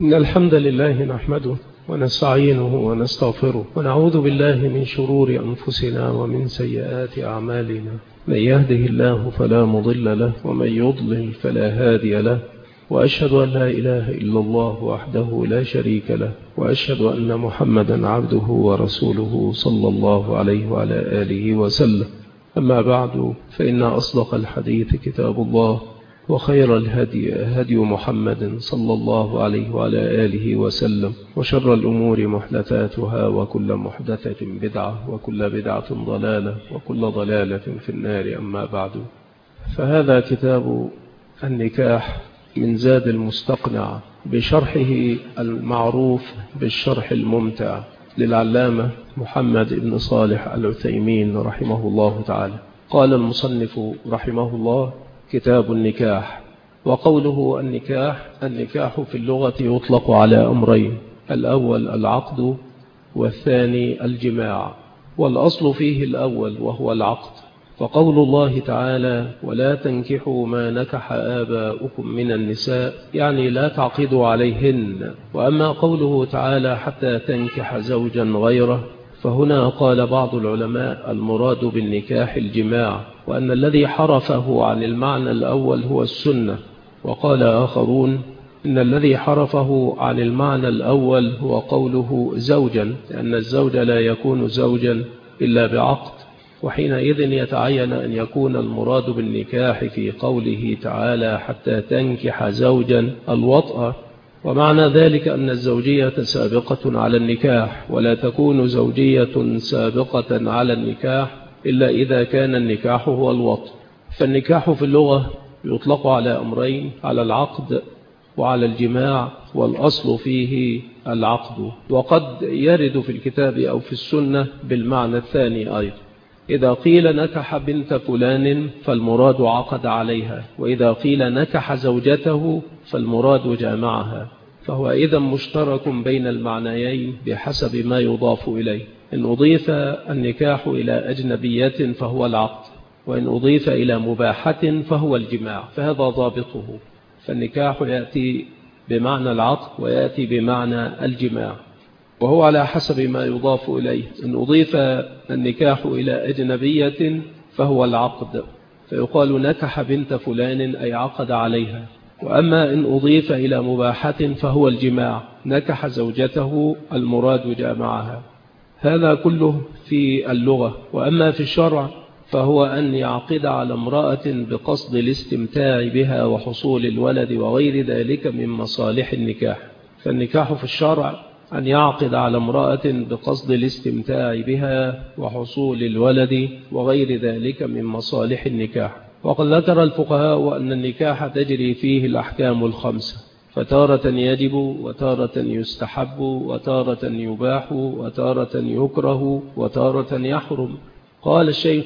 إن الحمد لله نحمده ونستعينه ونستغفره ونعوذ بالله من شرور أنفسنا ومن سيئات أعمالنا. من يهده الله فلا مضل له ومن يضلل فلا هادي له، وأشهد أن لا إله إلا الله وحده لا شريك له، وأشهد أن محمدا عبده ورسوله صلى الله عليه وعلى آله وسلم. أما بعد، فإن أصدق الحديث كتاب الله، وخير الهدي هدي محمد صلى الله عليه وعلى آله وسلم، وشر الأمور محدثاتها، وكل محدثة بدعة، وكل بدعة ضلالة، وكل ضلالة في النار. أما بعد، فهذا كتاب النكاح من زاد المستقنع بشرحه المعروف بالشرح الممتع للعلامة محمد بن صالح العثيمين رحمه الله تعالى. قال المصنف رحمه الله: كتاب النكاح. وقوله النكاح في اللغة يطلق على أمرين: الأول العقد، والثاني الجماع، والأصل فيه الأول وهو العقد. فقول الله تعالى: ولا تنكحوا ما نكح آباؤكم من النساء، يعني لا تعقدوا عليهن. وأما قوله تعالى: حتى تنكح زوجا غيره، فهنا قال بعض العلماء: المراد بالنكاح الجماع، وأن الذي حرفه عن المعنى الأول هو السنة. وقال آخرون: إن الذي حرفه عن المعنى الأول هو قوله زوجا، لأن الزوج لا يكون زوجا إلا بعقد، وحينئذ يتعين أن يكون المراد بالنكاح في قوله تعالى: حتى تنكح زوجا الوطأ. ومعنى ذلك أن الزوجية سابقة على النكاح، ولا تكون زوجية سابقة على النكاح إلا إذا كان النكاح هو الوطء. فالنكاح في اللغة يطلق على أمرين: على العقد وعلى الجماع، والأصل فيه العقد. وقد يرد في الكتاب أو في السنة بالمعنى الثاني أيضا. إذا قيل نكح بنت فلان فالمراد عقد عليها، وإذا قيل نكح زوجته فالمراد جامعها. فهو إذا مشترك بين المعنيين بحسب ما يضاف إليه. إن أضيف النكاح إلى أجنبية فهو العقد، وإن أضيف إلى مباحة فهو الجماع، فهذا ضابطه. فالنكاح يأتي بمعنى العقد ويأتي بمعنى الجماع، وهو على حسب ما يضاف إليه. إن أضيف النكاح إلى أجنبية فهو العقد، فيقال نكح بنت فلان أي عقد عليها. وأما إن أضيف إلى مباحة فهو الجماع، نكح زوجته المراد جامعها. هذا كله في اللغة. وأما في الشرع فهو أن يعقد على امرأة بقصد الاستمتاع بها وحصول الولد وغير ذلك من مصالح النكاح. فالنكاح في الشرع أن يعقد على امرأة بقصد الاستمتاع بها وحصول الولد وغير ذلك من مصالح النكاح. وقد ذكر الفقهاء أن النكاح تجري فيه الأحكام الخمسة، فتارة يجب، وتارة يستحب، وتارة يباح، وتارة يكره، وتارة يحرم. قال الشيخ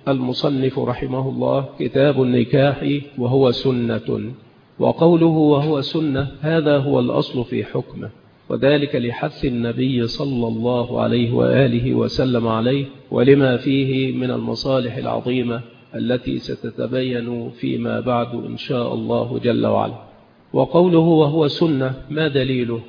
المصنف رحمه الله: كتاب النكاح وهو سنة. وقوله وهو سنة هذا هو الأصل في حكمه، وذلك لحث النبي صلى الله عليه وآله وسلم عليه، ولما فيه من المصالح العظيمة التي ستتبين فيما بعد إن شاء الله جل وعلا. وقوله وهو سنة ما دليله؟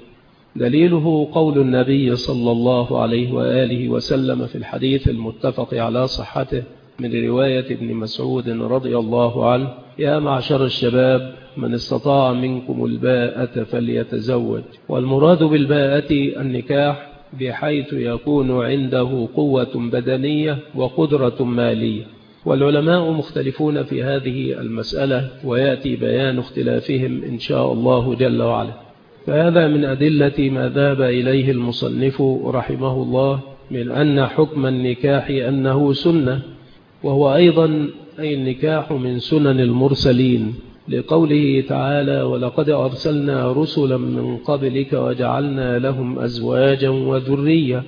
دليله قول النبي صلى الله عليه وآله وسلم في الحديث المتفق على صحته من رواية ابن مسعود رضي الله عنه: يا معشر الشباب، من استطاع منكم الباءة فليتزوج. والمراد بالباءة النكاح، بحيث يكون عنده قوة بدنية وقدرة مالية. والعلماء مختلفون في هذه المسألة، ويأتي بيان اختلافهم إن شاء الله جل وعلا. فهذا من أدلة ما ذهب إليه المصنف رحمه الله من أن حكم النكاح أنه سنة، وهو أيضا أي النكاح من سنن المرسلين، لقوله تعالى: ولقد أرسلنا رسلا من قبلك وجعلنا لهم أزواجا وذرية.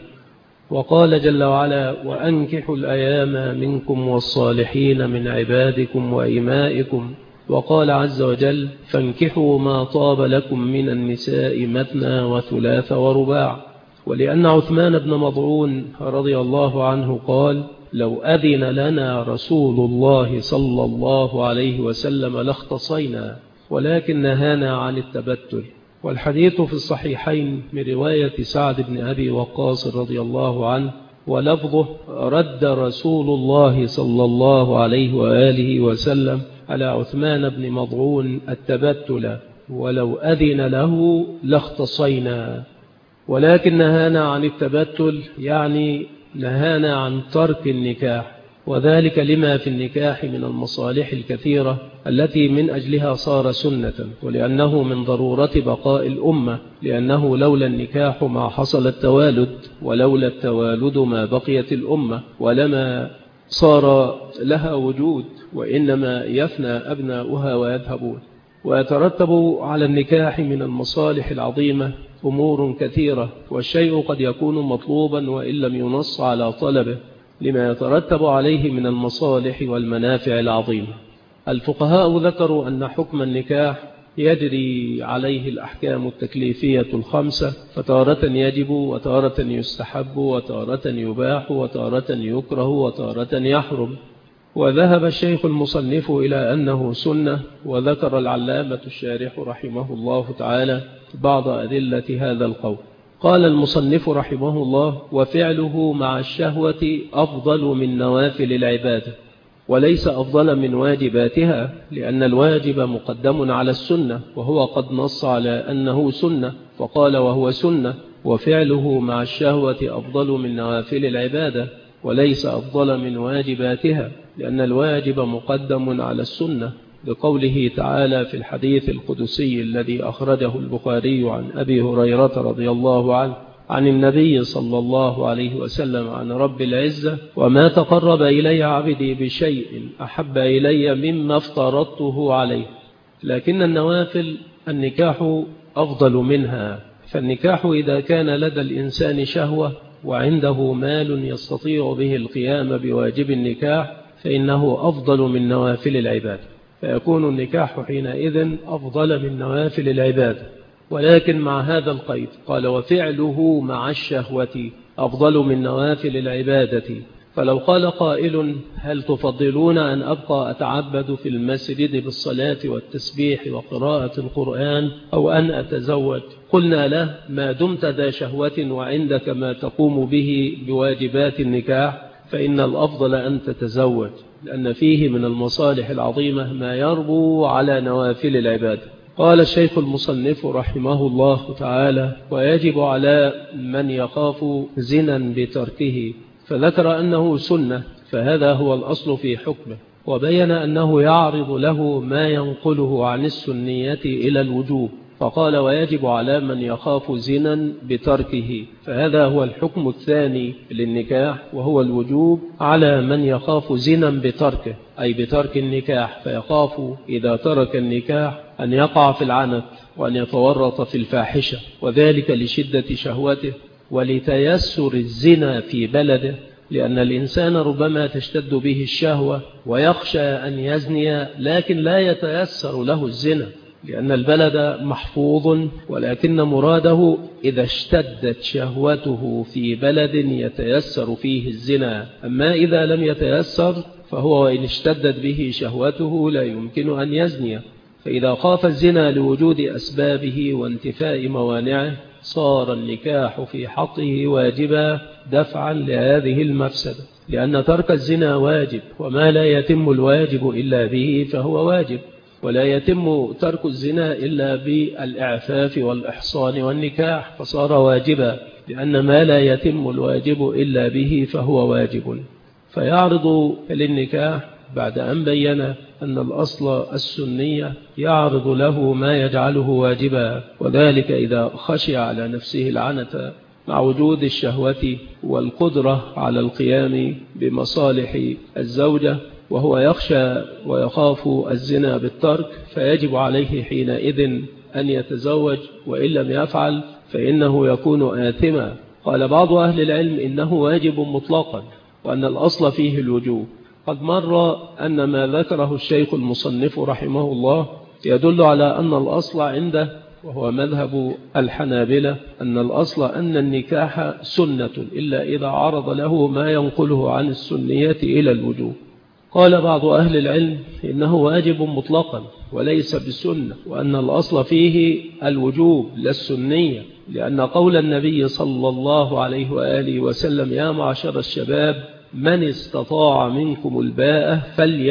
وقال جل وعلا: وأنكحوا الأيام منكم والصالحين من عبادكم وإمائكم. وقال عز وجل: فانكحوا ما طاب لكم من النساء مثنى وثلاث ورباع. ولأن عثمان بن مظعون رضي الله عنه قال: لو أذن لنا رسول الله صلى الله عليه وسلم لاختصينا، ولكن نهانا عن التبتل. والحديث في الصحيحين من رواية سعد بن أبي وقاص رضي الله عنه، ولفظه: رد رسول الله صلى الله عليه وآله وسلم على عثمان بن مضعون التبتل، ولو أذن له لاختصينا، ولكن نهانا عن التبتل، يعني نهانا عن ترك النكاح، وذلك لما في النكاح من المصالح الكثيرة التي من أجلها صار سنة، ولأنه من ضرورة بقاء الأمة، لأنه لولا النكاح ما حصل التوالد، ولولا التوالد ما بقيت الأمة، ولما صار لها وجود، وإنما يفنى أبناؤها ويذهبون. ويترتب على النكاح من المصالح العظيمة أمور كثيرة، والشيء قد يكون مطلوبا وإن لم ينص على طلبه، لما يترتب عليه من المصالح والمنافع العظيمة. الفقهاء ذكروا أن حكم النكاح يجري عليه الأحكام التكليفية الخمسة، فتارة يجب، وتارة يستحب، وتارة يباح، وتارة يكره، وتارة يحرم. وذهب الشيخ المصنف إلى أنه سنة، وذكر العلامة الشارح رحمه الله تعالى بعض أدلة هذا القول. قال المصنف رحمه الله: وفعله مع الشهوة أفضل من نوافل العبادة، وليس أفضل من واجباتها، لأن الواجب مقدم على السنة، وهو قد نص على أنه سنة فقال وهو سنة. وفعله مع الشهوة أفضل من نوافل العبادة، وليس أفضل من واجباتها، لأن الواجب مقدم على السنة، بقوله تعالى في الحديث القدسي الذي أخرجه البخاري عن أبي هريرة رضي الله عنه عن النبي صلى الله عليه وسلم عن رب العزة: وما تقرب إلي عبدي بشيء أحب إلي مما افترضته عليه. لكن النوافل النكاح أفضل منها، فالنكاح إذا كان لدى الإنسان شهوة وعنده مال يستطيع به القيام بواجب النكاح فإنه أفضل من نوافل العباد، فيكون النكاح حينئذ أفضل من نوافل العباد. ولكن مع هذا القيد، قال: وفعله مع الشهوة أفضل من نوافل العبادة. فلو قال قائل: هل تفضلون أن أبقى أتعبد في المسجد بالصلاة والتسبيح وقراءة القرآن أو أن أتزوج؟ قلنا له: ما دمت ذا شهوة وعندك ما تقوم به بواجبات النكاح فإن الأفضل أن تتزوج، لأن فيه من المصالح العظيمة ما يربو على نوافل العباد. قال الشيخ المصنف رحمه الله تعالى: ويجب على من يخاف زنا بتركه، فذكر أنه سنة، فهذا هو الأصل في حكمه، وبين أنه يعرض له ما ينقله عن السنية إلى الوجوب، فقال: ويجب على من يخاف زنا بتركه، فهذا هو الحكم الثاني للنكاح، وهو الوجوب على من يخاف زنا بتركه، أي بترك النكاح، فيخاف إذا ترك النكاح أن يقع في العنت وأن يتورط في الفاحشة، وذلك لشدة شهوته ولتيسر الزنا في بلده، لأن الإنسان ربما تشتد به الشهوة ويخشى أن يزني لكن لا يتيسر له الزنا، لأن البلد محفوظ، ولكن مراده إذا اشتدت شهوته في بلد يتيسر فيه الزنا. أما إذا لم يتيسر فهو وإن اشتدت به شهوته لا يمكن أن يزني. فإذا خاف الزنا لوجود أسبابه وانتفاء موانعه صار النكاح في حقه واجبا دفعا لهذه المفسدة، لأن ترك الزنا واجب، وما لا يتم الواجب إلا به فهو واجب، ولا يتم ترك الزنا إلا بالإعفاف والإحصان والنكاح، فصار واجبا، لأن ما لا يتم الواجب إلا به فهو واجب. فيعرض للنكاح بعد أن بين أن الأصل السنية يعرض له ما يجعله واجبا، وذلك إذا خشي على نفسه العنة مع وجود الشهوة والقدرة على القيام بمصالح الزوجة، وهو يخشى ويخاف الزنا بالترك، فيجب عليه حينئذ أن يتزوج، وإن لم يفعل فإنه يكون آثما. قال بعض أهل العلم إنه واجب مطلقا، وأن الأصل فيه الوجوب. قد مر أن ما ذكره الشيخ المصنف رحمه الله يدل على أن الأصل عنده، وهو مذهب الحنابلة، أن الأصل أن النكاح سنة إلا إذا عرض له ما ينقله عن السنية إلى الوجوب. قال بعض أهل العلم إنه واجب مطلقا وليس بالسنة، وأن الأصل فيه الوجوب لا السنية، لأن قول النبي صلى الله عليه وآله وسلم يا معشر الشباب من استطاع منكم الباءة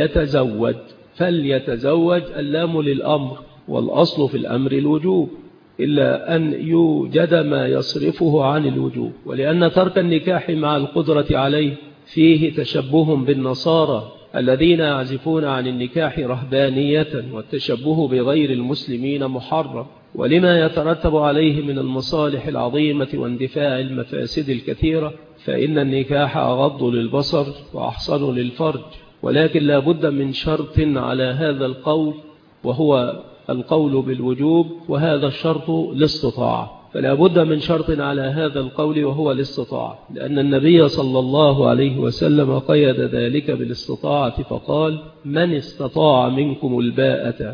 فليتزوج اللام للأمر، والأصل في الأمر الوجوب إلا أن يوجد ما يصرفه عن الوجوب، ولأن ترك النكاح مع القدرة عليه فيه تشبه بالنصارى الذين يعزفون عن النكاح رهبانية، والتشبه بغير المسلمين محرم، ولما يترتب عليه من المصالح العظيمة واندفاع المفاسد الكثيرة، فإن النكاح أغض للبصر وأحصن للفرج، ولكن لا بد من شرط على هذا القول، وهو القول بالوجوب، وهذا الشرط الاستطاعة. فلا بد من شرط على هذا القول وهو الاستطاعة، لأن النبي صلى الله عليه وسلم قيد ذلك بالاستطاعة فقال من استطاع منكم الباءة.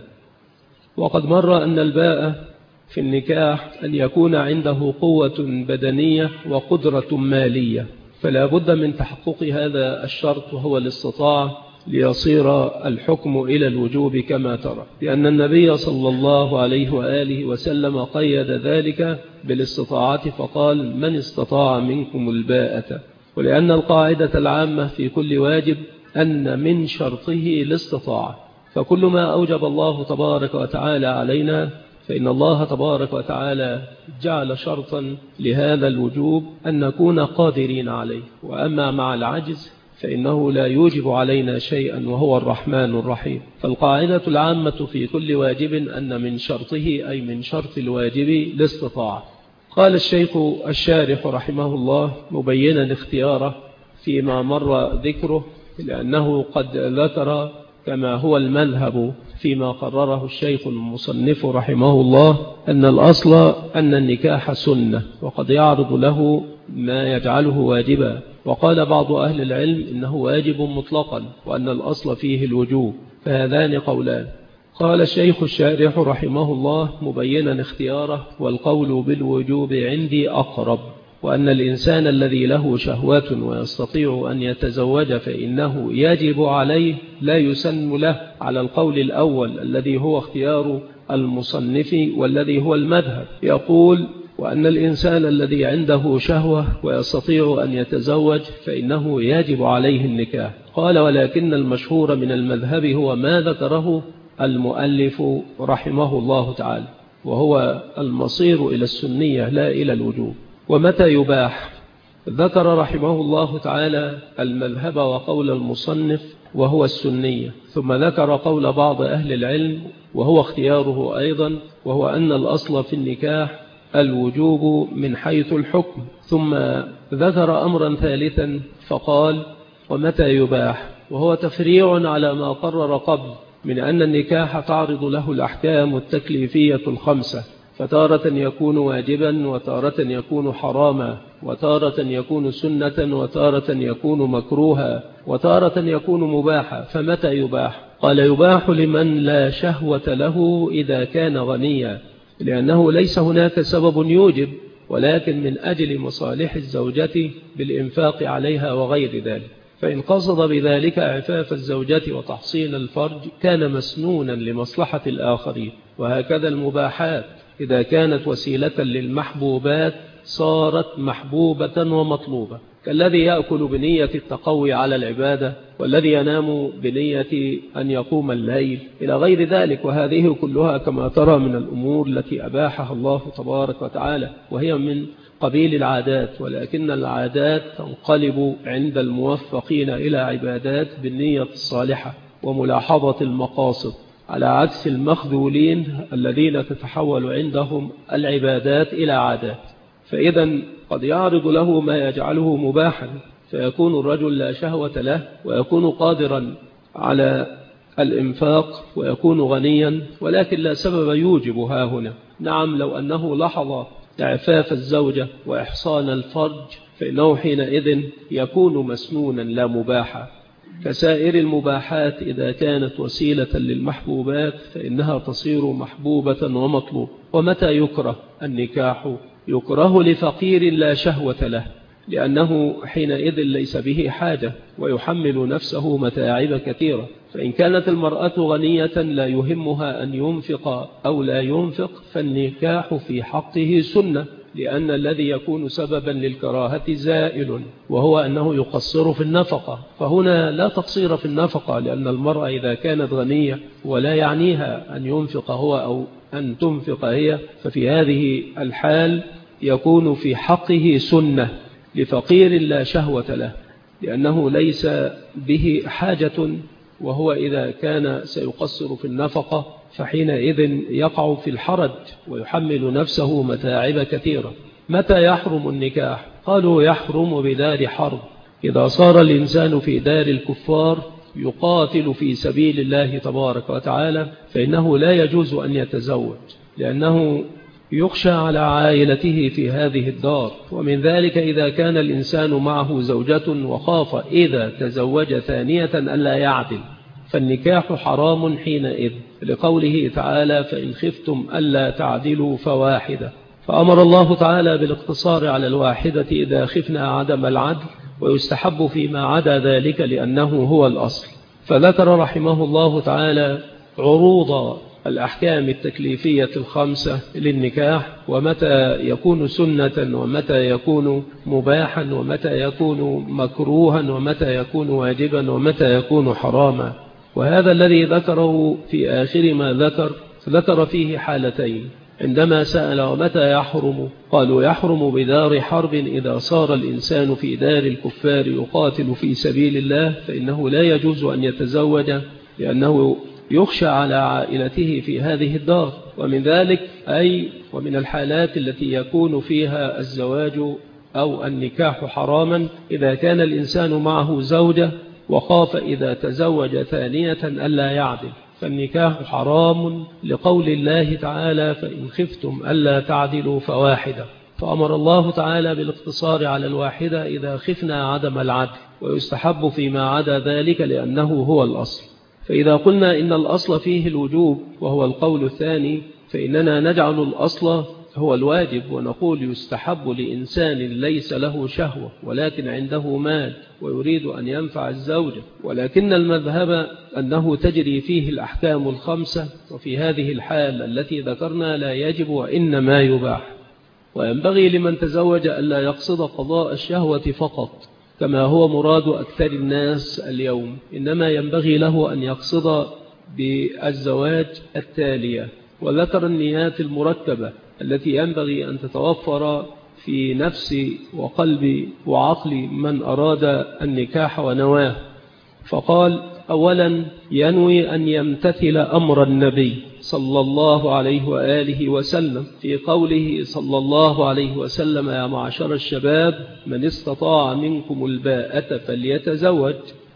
وقد مر أن الباءة في النكاح أن يكون عنده قوة بدنية وقدرة مالية، فلا بد من تحقق هذا الشرط وهو الاستطاعة ليصير الحكم إلى الوجوب كما ترى، لأن النبي صلى الله عليه وآله وسلم قيد ذلك بالاستطاعة فقال من استطاع منكم الباءة، ولأن القاعدة العامة في كل واجب أن من شرطه الاستطاعة، فكل ما أوجب الله تبارك وتعالى علينا فإن الله تبارك وتعالى جعل شرطا لهذا الوجوب أن نكون قادرين عليه، وأما مع العجز فإنه لا يوجب علينا شيئا وهو الرحمن الرحيم. فالقاعدة العامة في كل واجب أن من شرطه أي من شرط الواجب الاستطاعة. قال الشيخ الشارح رحمه الله مبينا اختياره فيما مر ذكره، لأنه قد ذكر كما هو المذهب فيما قرره الشيخ المصنف رحمه الله أن الأصل أن النكاح سنة، وقد يعرض له ما يجعله واجبا، وقال بعض أهل العلم إنه واجب مطلقا وأن الأصل فيه الوجوب، فهذان قولان. قال الشيخ الشارح رحمه الله مبينا اختياره والقول بالوجوب عندي أقرب، وأن الإنسان الذي له شهوات ويستطيع أن يتزوج فإنه يجب عليه لا يسن له على القول الأول الذي هو اختيار المصنف والذي هو المذهب، يقول وأن الإنسان الذي عنده شهوة ويستطيع أن يتزوج فإنه يجب عليه النكاح. قال ولكن المشهور من المذهب هو ما ذكره المؤلف رحمه الله تعالى، وهو المصير إلى السنية لا إلى الوجوب. ومتى يباح؟ ذكر رحمه الله تعالى المذهب وقول المصنف وهو السنية، ثم ذكر قول بعض أهل العلم وهو اختياره أيضا، وهو أن الأصل في النكاح الوجوب من حيث الحكم، ثم ذكر أمرا ثالثا فقال ومتى يباح، وهو تفريع على ما قرر قبل من أن النكاح تعرض له الأحكام التكليفية الخمسة، فتارة يكون واجبا وتارة يكون حراما وتارة يكون سنة وتارة يكون مكروها وتارة يكون مباحا. فمتى يباح؟ قال يباح لمن لا شهوة له إذا كان غنيا، لأنه ليس هناك سبب يوجب، ولكن من أجل مصالح الزوجة بالإنفاق عليها وغير ذلك، فإن قصد بذلك عفاف الزوجة وتحصين الفرج كان مسنونا لمصلحة الآخرين. وهكذا المباحات إذا كانت وسيلة للمحبوبات صارت محبوبة ومطلوبة، كالذي يأكل بنية التقوي على العبادة، والذي ينام بنية أن يقوم الليل إلى غير ذلك. وهذه كلها كما ترى من الأمور التي أباحها الله تبارك وتعالى، وهي من قبيل العادات، ولكن العادات تنقلب عند الموفقين إلى عبادات بالنية الصالحة وملاحظة المقاصد، على عكس المخذولين الذين تتحول عندهم العبادات إلى عادات. فإذا قد يعرض له ما يجعله مباحا، فيكون الرجل لا شهوة له ويكون قادرا على الإنفاق ويكون غنيا، ولكن لا سبب يوجبها هنا. نعم لو أنه لحظ إعفاف الزوجة وإحصان الفرج فإنه حينئذ يكون مسنونا لا مباحا، كسائر المباحات إذا كانت وسيلة للمحبوبات فإنها تصير محبوبة ومطلوب. ومتى يكره النكاح؟ يكره لفقير لا شهوة له، لأنه حينئذ ليس به حاجة ويحمل نفسه متاعب كثيرة. فإن كانت المرأة غنية لا يهمها أن ينفق أو لا ينفق فالنكاح في حقه سنة، لأن الذي يكون سببا للكراهة زائل، وهو أنه يقصر في النفقة. فهنا لا تقصير في النفقة، لأن المرأة إذا كانت غنية ولا يعنيها أن ينفق هو أو أن تنفق هي، ففي هذه الحال يكون في حقه سنة لفقير لا شهوة له، لأنه ليس به حاجة، وهو إذا كان سيقصر في النفقة فحينئذ يقع في الحرج ويحمل نفسه متاعب كثيرة. متى يحرم النكاح؟ قالوا يحرم بدار حرب، إذا صار الإنسان في دار الكفار يقاتل في سبيل الله تبارك وتعالى فإنه لا يجوز أن يتزوج، لأنه يخشى على عائلته في هذه الدار. ومن ذلك إذا كان الإنسان معه زوجة وخاف إذا تزوج ثانية ألا يعدل، فالنكاح حرام حينئذ، لقوله تعالى فإن خفتم ألا تعدلوا فواحدة. فأمر الله تعالى بالاقتصار على الواحدة إذا خفنا عدم العدل، ويستحب فيما عدا ذلك لأنه هو الأصل. فذكر رحمه الله تعالى عروض الأحكام التكليفية الخمسة للنكاح، ومتى يكون سنة، ومتى يكون مباحا، ومتى يكون مكروها، ومتى يكون واجبا، ومتى يكون حراما. وهذا الذي ذكره في آخر ما ذكر فيه حالتين. عندما سأل ومتى يحرم، قالوا يحرم بدار حرب إذا صار الإنسان في دار الكفار يقاتل في سبيل الله، فإنه لا يجوز أن يتزوج، لأنه يخشى على عائلته في هذه الدار. ومن ذلك ومن الحالات التي يكون فيها الزواج أو النكاح حراما إذا كان الإنسان معه زوجة وخاف إذا تزوج ثانية ألا يعدل، فالنكاح حرام لقول الله تعالى فإن خفتم ألا تعدلوا فواحدة. فأمر الله تعالى بالاقتصار على الواحدة إذا خفنا عدم العدل، ويستحب فيما عدا ذلك لأنه هو الأصل. فإذا قلنا إن الأصل فيه الوجوب وهو القول الثاني، فإننا نجعل الأصل هو الواجب، ونقول يستحب لإنسان ليس له شهوة ولكن عنده مال ويريد أن ينفع الزوجة، ولكن المذهب أنه تجري فيه الأحكام الخمسة، وفي هذه الحال التي ذكرنا لا يجب وإنما يباح. وينبغي لمن تزوج ألا يقصد قضاء الشهوة فقط كما هو مراد أكثر الناس اليوم، إنما ينبغي له أن يقصد بالزواج التالية. وذكر النيات المركبة التي ينبغي أن تتوفر في نفس وقلب وعقل من أراد النكاح ونواه. فقال أولا ينوي أن يمتثل أمر النبي صلى الله عليه وآله وسلم في قوله صلى الله عليه وسلم يا معشر الشباب من استطاع منكم الباءة فليتزوج.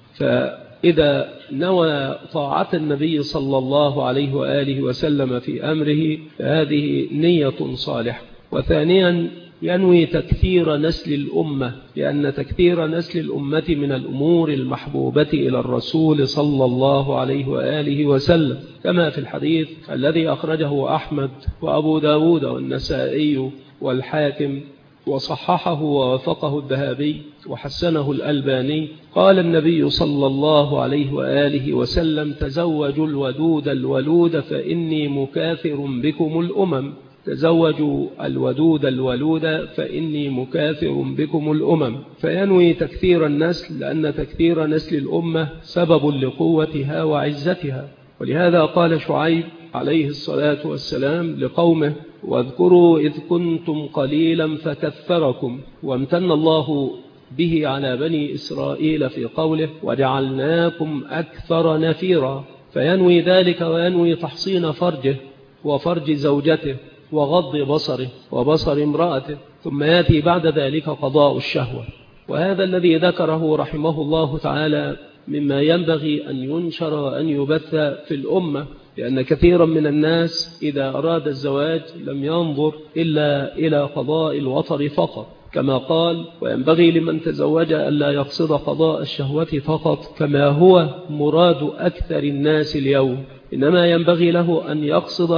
فإذا نوى طاعة النبي صلى الله عليه وآله وسلم في أمره فهذه نية صالحة. وثانيا ينوي تكثير نسل الأمة، لأن تكثير نسل الأمة من الأمور المحبوبة إلى الرسول صلى الله عليه وآله وسلم، كما في الحديث الذي أخرجه أحمد وأبو داود والنسائي والحاكم وصححه ووافقه الذهبي وحسنه الألباني. قال النبي صلى الله عليه وآله وسلم تزوجوا الودود الولود فإني مكاثر بكم الأمم. تزوجوا الودود الولود فإني مكاثر بكم الأمم. فينوي تكثير النسل، لأن تكثير نسل الأمة سبب لقوتها وعزتها. ولهذا قال شعيب عليه الصلاة والسلام لقومه واذكروا إذ كنتم قليلا فكثركم، وامتن الله به على بني إسرائيل في قوله وجعلناكم أكثر نفيرا. فينوي ذلك وينوي تحصين فرجه وفرج زوجته وغض بصره وبصر امرأته، ثم يأتي بعد ذلك قضاء الشهوة. وهذا الذي ذكره رحمه الله تعالى مما ينبغي أن ينشر وأن يبث في الأمة، لأن كثيرا من الناس إذا أراد الزواج لم ينظر إلا إلى قضاء الوطر فقط، كما قال وينبغي لمن تزوج ألا يقصد قضاء الشهوة فقط كما هو مراد أكثر الناس اليوم، إنما ينبغي له أن يقصد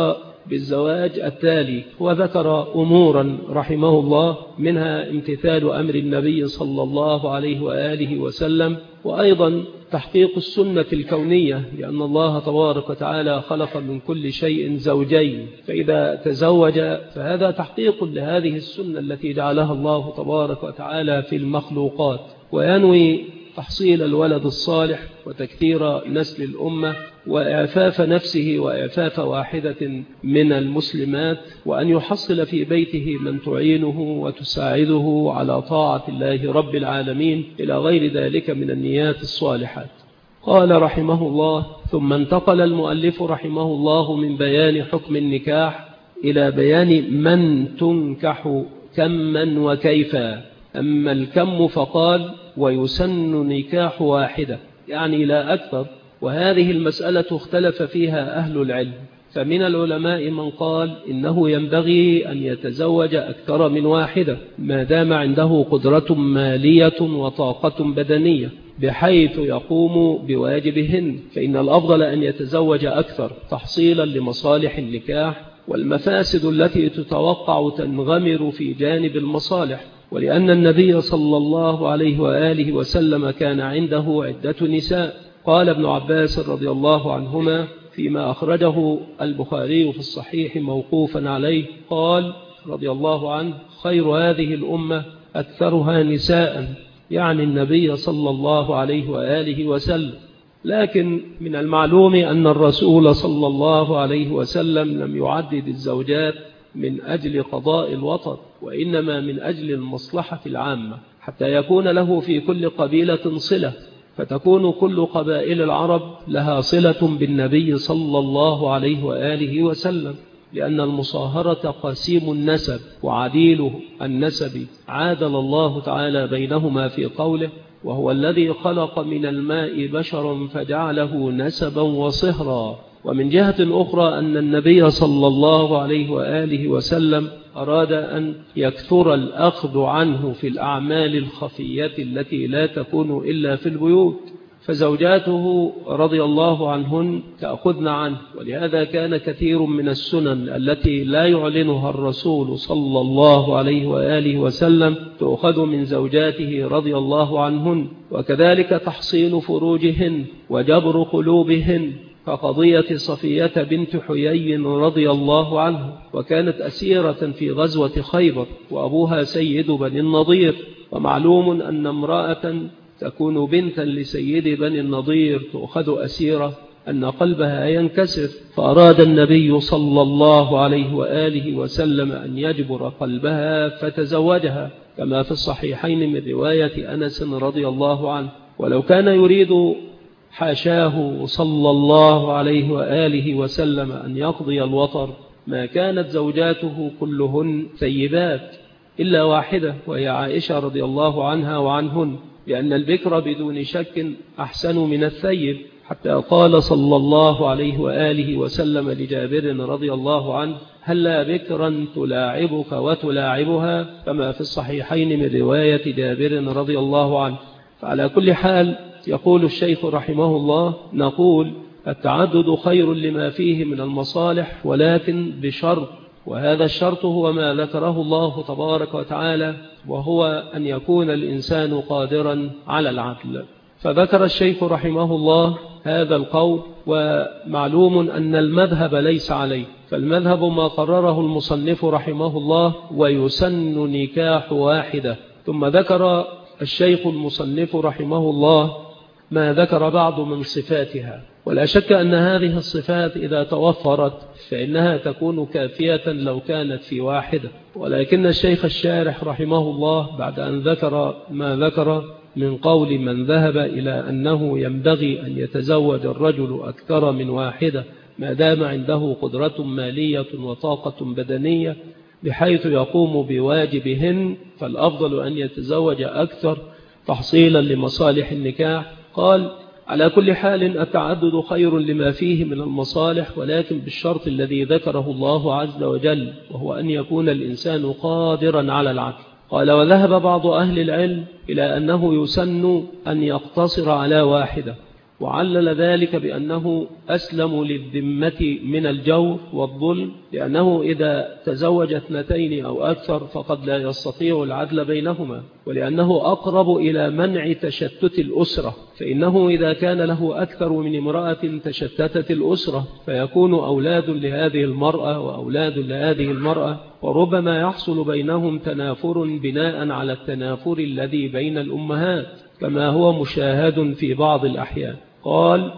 بالزواج التالي، وذكر أمورا رحمه الله منها امتثال أمر النبي صلى الله عليه وآله وسلم، وأيضا تحقيق السنة الكونية، لأن الله تبارك وتعالى خلق من كل شيء زوجين، فإذا تزوج فهذا تحقيق لهذه السنة التي جعلها الله تبارك وتعالى في المخلوقات، وينوي تحصيل الولد الصالح وتكثير نسل الأمة وإعفاف نفسه وإعفاف واحدة من المسلمات، وأن يحصل في بيته من تعينه وتساعده على طاعة الله رب العالمين إلى غير ذلك من النيات الصالحات. قال رحمه الله: ثم انتقل المؤلف رحمه الله من بيان حكم النكاح إلى بيان من تنكح كما وكيفا. أما الكم فقال: ويسن نكاح واحدة، يعني لا أكثر، وهذه المسألة اختلف فيها أهل العلم، فمن العلماء من قال إنه ينبغي أن يتزوج أكثر من واحدة ما دام عنده قدرة مالية وطاقة بدنية بحيث يقوم بواجبهن، فإن الأفضل أن يتزوج أكثر تحصيلا لمصالح النكاح والمفاسد التي تتوقع تنغمر في جانب المصالح، ولأن النبي صلى الله عليه وآله وسلم كان عنده عدة نساء. قال ابن عباس رضي الله عنهما فيما أخرجه البخاري في الصحيح موقوفا عليه، قال رضي الله عنه: خير هذه الأمة أكثرها نساء، يعني النبي صلى الله عليه وآله وسلم. لكن من المعلوم أن الرسول صلى الله عليه وسلم لم يعدد الزوجات من أجل قضاء الوطر، وإنما من أجل المصلحة العامة، حتى يكون له في كل قبيلة صلة، فتكون كل قبائل العرب لها صلة بالنبي صلى الله عليه وآله وسلم، لأن المصاهرة قسيم النسب وعديل النسب، عادل الله تعالى بينهما في قوله: وهو الذي خلق من الماء بشرا فجعله نسبا وصهرا. ومن جهة أخرى أن النبي صلى الله عليه وآله وسلم أراد أن يكثر الأخذ عنه في الأعمال الخفية التي لا تكون إلا في البيوت، فزوجاته رضي الله عنهن تأخذن عنه، ولهذا كان كثير من السنن التي لا يعلنها الرسول صلى الله عليه وآله وسلم تأخذ من زوجاته رضي الله عنهن، وكذلك تحصين فروجهن وجبر قلوبهن، كقضية صفية بنت حيي رضي الله عنه، وكانت أسيرة في غزوة خيبر وأبوها سيد بني النضير، ومعلوم أن امرأة تكون بنتا لسيد بني النضير تؤخذ أسيرة أن قلبها ينكسر، فأراد النبي صلى الله عليه وآله وسلم أن يجبر قلبها فتزوجها، كما في الصحيحين من رواية أنس رضي الله عنه. ولو كان يريد حاشاه صلى الله عليه وآله وسلم أن يقضي الوطر ما كانت زوجاته كلهن ثيبات إلا واحدة، وهي عائشة رضي الله عنها وعنهن، لأن البكر بدون شك أحسن من الثيب، حتى قال صلى الله عليه وآله وسلم لجابر رضي الله عنه: هلا بكرا تلاعبك وتلاعبها، كما في الصحيحين من رواية جابر رضي الله عنه. فعلى كل حال يقول الشيخ رحمه الله: نقول التعدد خير لما فيه من المصالح، ولكن بشرط، وهذا الشرط هو ما ذكره الله تبارك وتعالى، وهو أن يكون الإنسان قادرا على العدل. فذكر الشيخ رحمه الله هذا القول، ومعلوم أن المذهب ليس عليه، فالمذهب ما قرره المصنف رحمه الله: ويسن نكاح واحدة. ثم ذكر الشيخ المصنف رحمه الله ما ذكر بعض من صفاتها، ولا شك أن هذه الصفات إذا توفرت فإنها تكون كافية لو كانت في واحدة، ولكن الشيخ الشارح رحمه الله بعد أن ذكر ما ذكر من قول من ذهب إلى أنه ينبغي أن يتزوج الرجل أكثر من واحدة ما دام عنده قدرة مالية وطاقة بدنية بحيث يقوم بواجبهن، فالأفضل أن يتزوج أكثر تحصيلا لمصالح النكاح. قال: على كل حال التعدد خير لما فيه من المصالح، ولكن بالشرط الذي ذكره الله عز وجل، وهو أن يكون الإنسان قادرا على العدل. قال: وذهب بعض أهل العلم إلى أنه يسن أن يقتصر على واحدة، وعلل ذلك بأنه أسلم للذمة من الجور والظلم، لأنه إذا تزوج 2 أو أكثر فقد لا يستطيع العدل بينهما، ولأنه أقرب إلى منع تشتت الأسرة، فإنه إذا كان له أكثر من امرأة تشتتت الأسرة فيكون أولاد لهذه المرأة وأولاد لهذه المرأة، وربما يحصل بينهم تنافر بناء على التنافر الذي بين الأمهات كما هو مشاهد في بعض الأحيان. قال: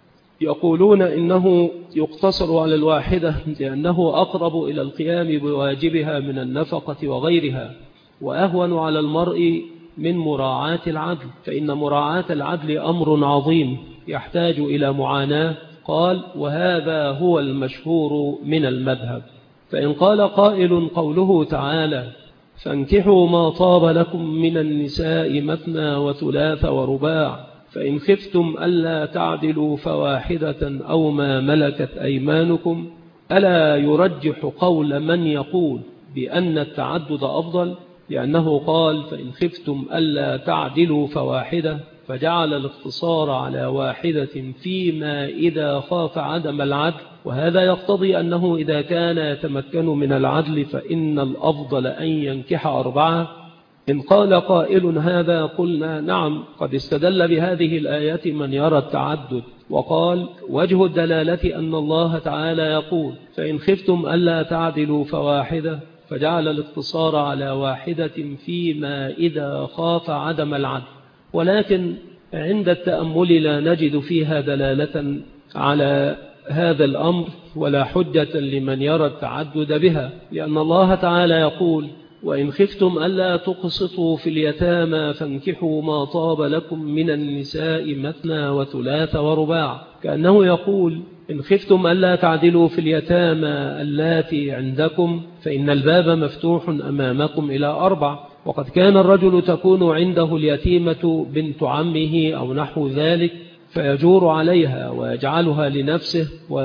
يقولون إنه يقتصر على الواحدة لأنه أقرب إلى القيام بواجبها من النفقة وغيرها، وأهون على المرء من مراعاة العدل، فإن مراعاة العدل أمر عظيم يحتاج إلى معاناة. قال: وهذا هو المشهور من المذهب. فإن قال قائل: قوله تعالى: فانكحوا ما طاب لكم من النساء مثنى وثلاث ورباع، فإن خفتم ألا تعدلوا فواحدة أو ما ملكت أيمانكم، ألا يرجح قول من يقول بأن التعدد أفضل؟ لأنه قال: فإن خفتم ألا تعدلوا فواحدة، فجعل الاقتصار على واحدة فيما إذا خاف عدم العدل، وهذا يقتضي أنه إذا كان يتمكن من العدل فإن الأفضل أن ينكح 4. إن قال قائل هذا قلنا: نعم، قد استدل بهذه الآيات من يرى التعدد، وقال: وجه الدلالة أن الله تعالى يقول: فإن خفتم ألا تعدلوا فواحدة، فجعل الاقتصار على واحدة فيما إذا خاف عدم العدل. ولكن عند التأمل لا نجد فيها دلالة على هذا الأمر ولا حجة لمن يرى التعدد بها، لأن الله تعالى يقول: وإن خفتم ألا تقسطوا في اليتامى فانكحوا ما طاب لكم من النساء مثنى وثلاث ورباع، كأنه يقول: إن خفتم ألا تعدلوا في اليتامى اللاتي عندكم فإن الباب مفتوح أمامكم إلى 4. وقد كان الرجل تكون عنده اليتيمة بنت عمه أو نحو ذلك فيجور عليها ويجعلها لنفسه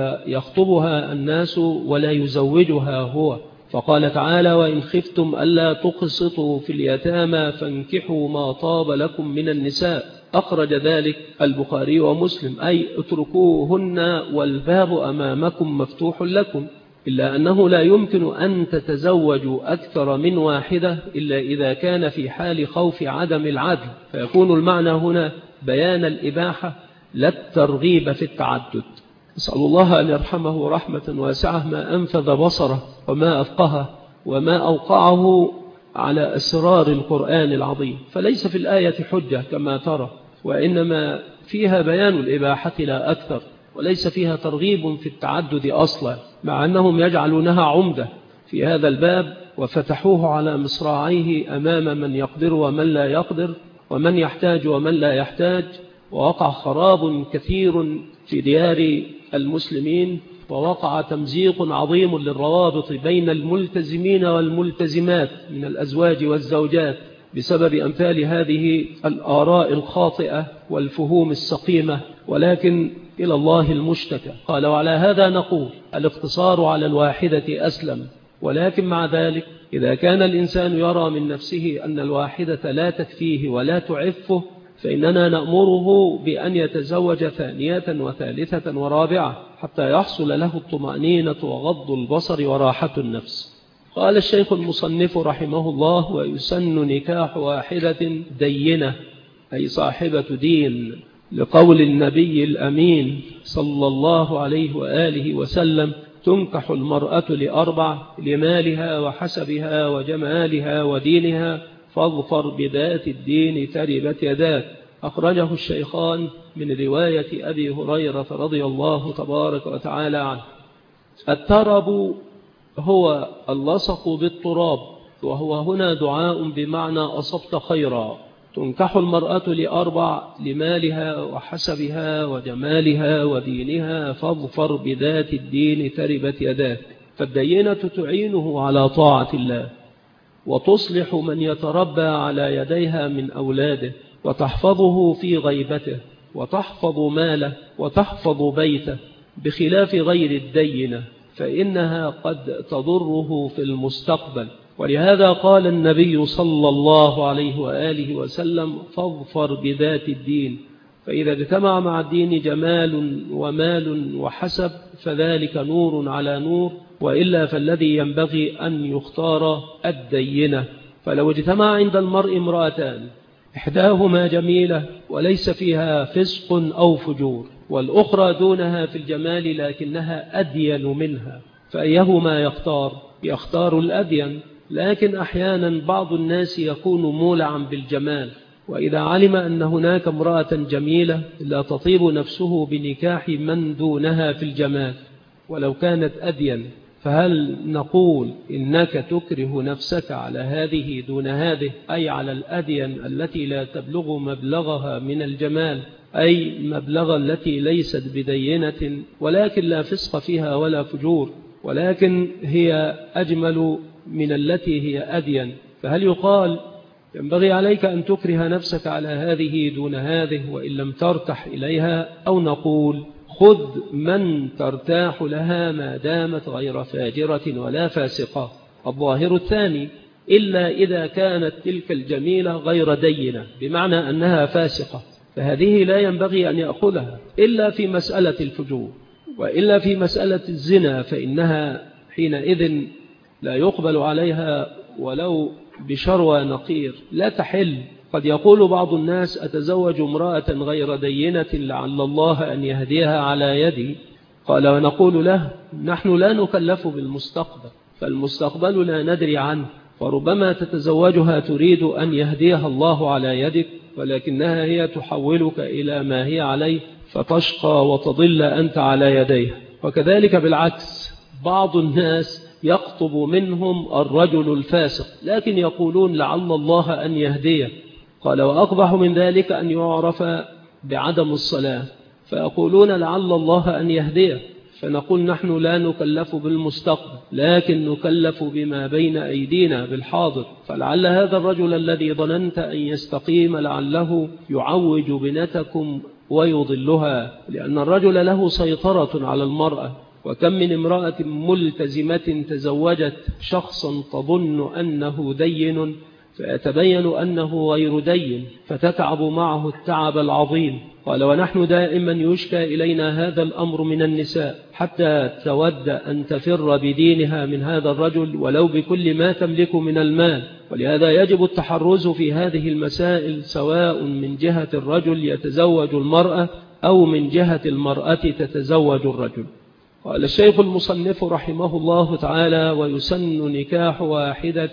ويخطبها الناس ولا يزوجها هو، فقال تعالى: وإن خفتم ألا تقسطوا في اليتامى فانكحوا ما طاب لكم من النساء. أخرج ذلك البخاري ومسلم، أي اتركوهن والباب أمامكم مفتوح لكم، إلا أنه لا يمكن أن تتزوجوا أكثر من واحدة إلا إذا كان في حال خوف عدم العدل، فيكون المعنى هنا بيان الإباحة لا الترغيب في التعدد. نسأل الله أن يرحمه رحمة واسعة ما أنفذ بصره وما أفقهه وما أوقعه على أسرار القرآن العظيم، فليس في الآية حجة كما ترى، وإنما فيها بيان الإباحة لا أكثر، وليس فيها ترغيب في التعدد أصلا، مع أنهم يجعلونها عمدة في هذا الباب وفتحوه على مصراعيه أمام من يقدر ومن لا يقدر، ومن يحتاج ومن لا يحتاج، ووقع خراب كثير في ديار المسلمين، ووقع تمزيق عظيم للروابط بين الملتزمين والملتزمات من الأزواج والزوجات بسبب أمثال هذه الآراء الخاطئة والفهوم السقيمة، ولكن إلى الله المشتكى. قال: وعلى هذا نقول: الاقتصار على الواحدة أسلم، ولكن مع ذلك إذا كان الإنسان يرى من نفسه أن الواحدة لا تكفيه ولا تعفه فإننا نأمره بأن يتزوج 2 وثالثة ورابعة حتى يحصل له الطمأنينة وغض البصر وراحة النفس. قال الشيخ المصنف رحمه الله: ويسن نكاح واحدة دينة، أي صاحبة دين، لقول النبي الأمين صلى الله عليه وآله وسلم: تنكح المرأة ل4: لمالها وحسبها وجمالها ودينها، فاظفر بذات الدين تربت يداك. أخرجه الشيخان من رواية أبي هريرة رضي الله تبارك وتعالى عنه. الترب هو اللصق بالتراب، وهو هنا دعاء بمعنى أصبت خيرا. تنكح المرأة ل4: لمالها وحسبها وجمالها ودينها، فاظفر بذات الدين تربت يداك. فالدينة تعينه على طاعة الله، وتصلح من يتربى على يديها من أولاده، وتحفظه في غيبته، وتحفظ ماله، وتحفظ بيته، بخلاف غير الدينة فإنها قد تضره في المستقبل. ولهذا قال النبي صلى الله عليه وآله وسلم: فاظفر بذات الدين، فإذا اجتمع مع الدين جمال ومال وحسب فذلك نور على نور، وإلا فالذي ينبغي أن يختار الدينة. فلو اجتمع عند المرء امرأتان إحداهما جميلة وليس فيها فسق أو فجور، والأخرى دونها في الجمال لكنها أدين منها، فأيهما يختار؟ يختار الأدين. لكن أحيانا بعض الناس يكون مولعا بالجمال، وإذا علم أن هناك امرأة جميلة لا تطيب نفسه بنكاح من دونها في الجمال ولو كانت أدين، فهل نقول إنك تكره نفسك على هذه دون هذه، أي على الأدين التي لا تبلغ مبلغها من الجمال، أي مبلغ التي ليست بدينة ولكن لا فسق فيها ولا فجور، ولكن هي أجمل من التي هي أدين؟ فهل يقال ينبغي عليك أن تكره نفسك على هذه دون هذه وإن لم ترتاح إليها، أو نقول خذ من ترتاح لها ما دامت غير فاجرة ولا فاسقة؟ الظاهر الثاني، إلا إذا كانت تلك الجميلة غير دينة بمعنى أنها فاسقة، فهذه لا ينبغي أن يأخذها إلا في مسألة الفجور، وإلا في مسألة الزنا فإنها حينئذ لا يقبل عليها ولو بشروى نقير، لا تحل. قد يقول بعض الناس أتزوج امرأة غير دينة لعل الله أن يهديها على يدي، قال ونقول له نحن لا نكلف بالمستقبل، فالمستقبل لا ندري عنه، وربما تتزوجها تريد أن يهديها الله على يدك، ولكنها هي تحولك إلى ما هي عليه فتشقى وتضل أنت على يديها. وكذلك بالعكس، بعض الناس يخطب منهم الرجل الفاسق لكن يقولون لعل الله أن يهديه، قال وأقبح من ذلك أن يعرف بعدم الصلاة فيقولون لعل الله أن يهديه، فنقول نحن لا نكلف بالمستقبل لكن نكلف بما بين أيدينا بالحاضر، فلعل هذا الرجل الذي ظننت أن يستقيم لعله يعوج بنتكم ويضلها، لأن الرجل له سيطرة على المرأة، وكم من امرأة ملتزمة تزوجت شخصا تظن أنه دين فيتبين أنه غير دين فتتعب معه التعب العظيم. قال ونحن دائما يشكى إلينا هذا الأمر من النساء حتى تود أن تفر بدينها من هذا الرجل ولو بكل ما تملك من المال، ولهذا يجب التحرز في هذه المسائل سواء من جهة الرجل يتزوج المرأة أو من جهة المرأة تتزوج الرجل. قال الشيخ المصنف رحمه الله تعالى ويسن نكاح واحدة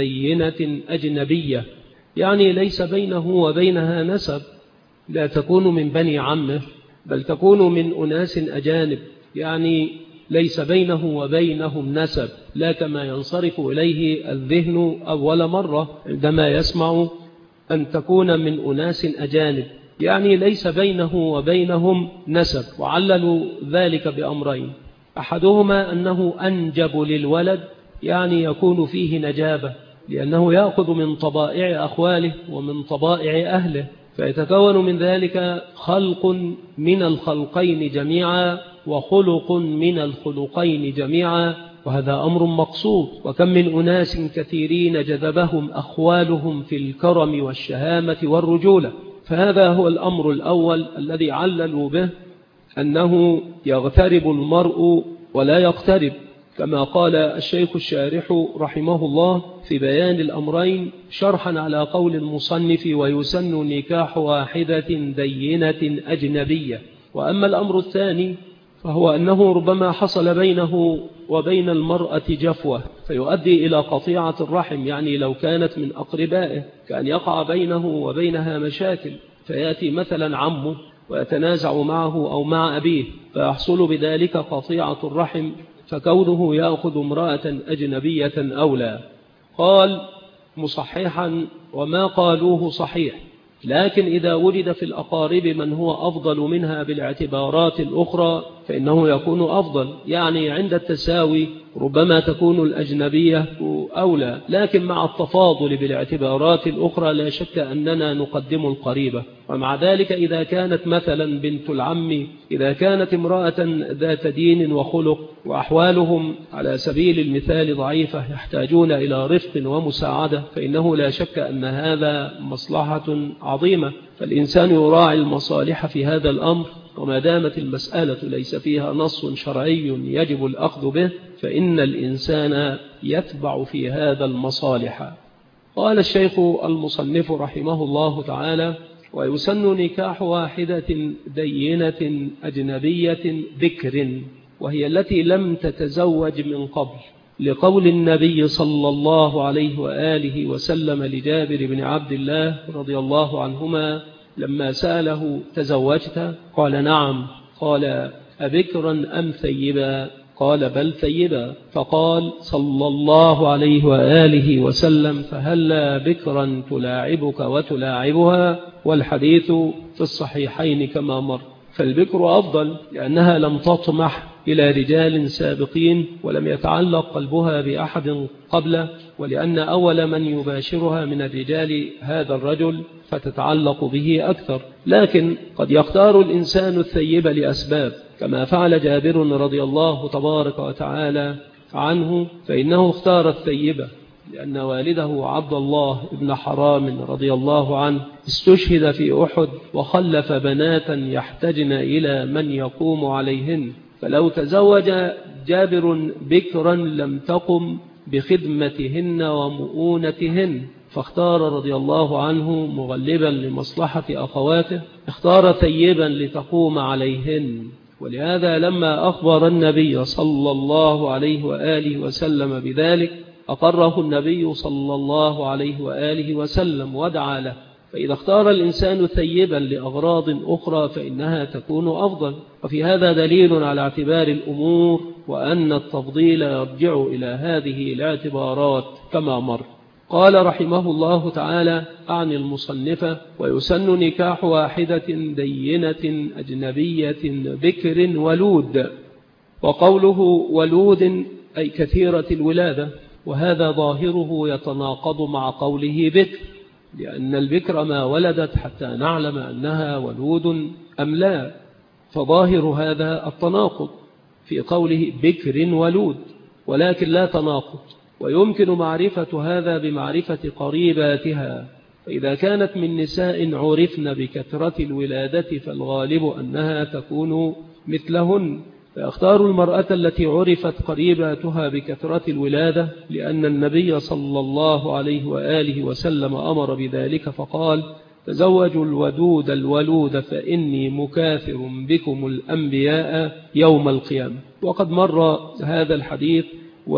دينة أجنبية، يعني ليس بينه وبينها نسب، لا تكون من بني عمه بل تكون من أناس أجانب، يعني ليس بينه وبينهم نسب، لا كما ينصرف إليه الذهن أول مرة عندما يسمع أن تكون من أناس أجانب، يعني ليس بينه وبينهم نسب. وعللوا ذلك بأمرين، أحدهما أنه أنجب للولد، يعني يكون فيه نجابة لأنه يأخذ من طبائع أخواله ومن طبائع أهله، فيتكون من ذلك خلق من الخلقين جميعا وخلق من الخلقين جميعا، وهذا أمر مقصود. وكم من أناس كثيرين جذبهم أخوالهم في الكرم والشهامة والرجولة، فهذا هو الأمر الأول الذي عللوا به أنه يغترب المرء ولا يقترب، كما قال الشيخ الشارح رحمه الله في بيان الأمرين شرحا على قول المصنف ويسن نكاح واحدة دينة أجنبية. وأما الأمر الثاني فهو أنه ربما حصل بينه وبين المرأة جفوة فيؤدي إلى قطيعة الرحم، يعني لو كانت من أقربائه كان يقع بينه وبينها مشاكل، فيأتي مثلا عمه ويتنازع معه أو مع أبيه فيحصل بذلك قطيعة الرحم، فكونه يأخذ امرأة أجنبية أولى. قال مصححا وما قالوه صحيح، لكن إذا وجد في الأقارب من هو أفضل منها بالاعتبارات الأخرى فإنه يكون أفضل. يعني عند التساوي ربما تكون الأجنبية أولى، لكن مع التفاضل بالاعتبارات الأخرى لا شك أننا نقدم القريبة. ومع ذلك إذا كانت مثلا بنت العم، إذا كانت امرأة ذات دين وخلق وأحوالهم على سبيل المثال ضعيفة يحتاجون إلى رفق ومساعدة، فإنه لا شك أن هذا مصلحة عظيمة. فالإنسان يراعي المصالح في هذا الأمر، وما دامت المسألة ليس فيها نص شرعي يجب الأخذ به فإن الإنسان يتبع في هذا المصالح. قال الشيخ المصنف رحمه الله تعالى: ويسن نكاح واحدة دينة أجنبية ذكر، وهي التي لم تتزوج من قبل، لقول النبي صلى الله عليه وآله وسلم لجابر بن عبد الله رضي الله عنهما لما سأله: تزوجت؟ قال: نعم. قال: أبكرا أم ثيبا؟ قال: بل ثيبا. فقال صلى الله عليه وآله وسلم: فهلا بكرا تلاعبك وتلاعبها؟ والحديث في الصحيحين كما مر. فالبكر أفضل لأنها لم تطمح إلى رجال سابقين ولم يتعلق قلبها بأحد قبله، ولأن أول من يباشرها من الرجال هذا الرجل فتتعلق به أكثر. لكن قد يختار الإنسان الثيب لأسباب، كما فعل جابر رضي الله تبارك وتعالى عنه، فإنه اختار الثيبة لأن والده عبد الله بن حرام رضي الله عنه استشهد في أحد وخلف بناتا يحتجن إلى من يقوم عليهن، فلو تزوج جابر بكرا لم تقم بخدمتهن ومؤونتهن، فاختار رضي الله عنه مغلبا لمصلحة أخواته، اختار ثيبا لتقوم عليهن. ولهذا لما أخبر النبي صلى الله عليه وآله وسلم بذلك أقره النبي صلى الله عليه وآله وسلم ودعا له. فإذا اختار الإنسان ثيبا لأغراض أخرى فإنها تكون أفضل. وفي هذا دليل على اعتبار الأمور، وأن التفضيل يرجع إلى هذه الاعتبارات كما مر. قال رحمه الله تعالى عن المصنفة: ويسن نكاح واحدة دينة أجنبية بكر ولود. وقوله ولود أي كثيرة الولادة، وهذا ظاهره يتناقض مع قوله بكر، لأن البكر ما ولدت حتى نعلم أنها ولود أم لا، فظاهر هذا التناقض في قوله بكر ولود، ولكن لا تناقض. ويمكن معرفة هذا بمعرفة قريباتها، فإذا كانت من نساء عرفن بكثرة الولادة فالغالب أنها تكون مثلهن، فيختار المرأة التي عرفت قريباتها بكثرة الولادة، لأن النبي صلى الله عليه وآله وسلم أمر بذلك فقال: تزوجوا الودود الولود فإني مكاثر بكم الأنبياء يوم القيامة. وقد مر هذا الحديث،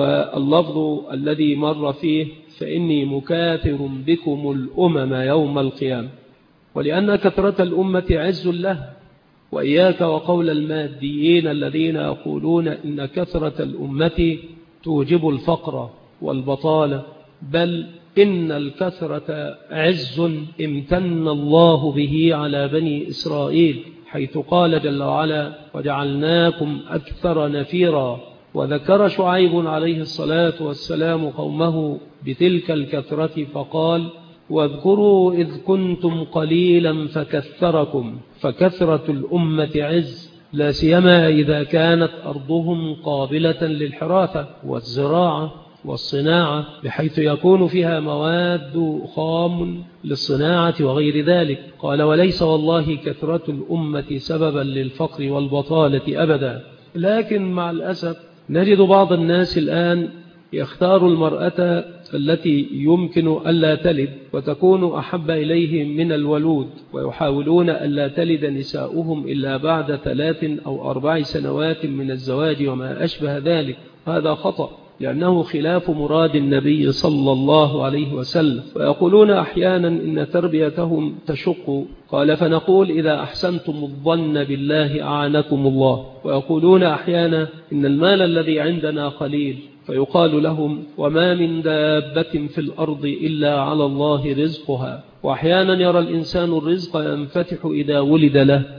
واللفظ الذي مر فيه فإني مكاثر بكم الأمم يوم القيامة، ولأن كثرة الأمة عز له. وإياك وقول الماديين الذين يقولون إن كثرة الأمة توجب الفقر والبطالة، بل إن الكثرة عز امتن الله به على بني إسرائيل، حيث قال جل وعلا: وجعلناكم أكثر نفيرا. وذكر شعيب عليه الصلاة والسلام قومه بتلك الكثرة فقال: واذكروا إذ كنتم قليلا فكثركم. فكثرة الأمة عز، لا سيما إذا كانت أرضهم قابلة للحراثة والزراعة والصناعة، بحيث يكون فيها مواد خام للصناعة وغير ذلك. قال: وليس والله كثرة الأمة سببا للفقر والبطالة أبدا. لكن مع الأسف نجد بعض الناس الآن يختار المرأة التي يمكن ألا تلد وتكون أحب إليهم من الولود، ويحاولون ألا تلد نساؤهم إلا بعد 3 أو 4 سنوات من الزواج وما أشبه ذلك. هذا خطأ، لأنه خلاف مراد النبي صلى الله عليه وسلم. ويقولون أحيانا إن تربيتهم تشق، قال: فنقول: إذا أحسنتم الظن بالله أعانكم الله. ويقولون أحيانا إن المال الذي عندنا قليل، فيقال لهم: وما من دابة في الأرض إلا على الله رزقها. وأحيانا يرى الإنسان الرزق ينفتح إذا ولد له،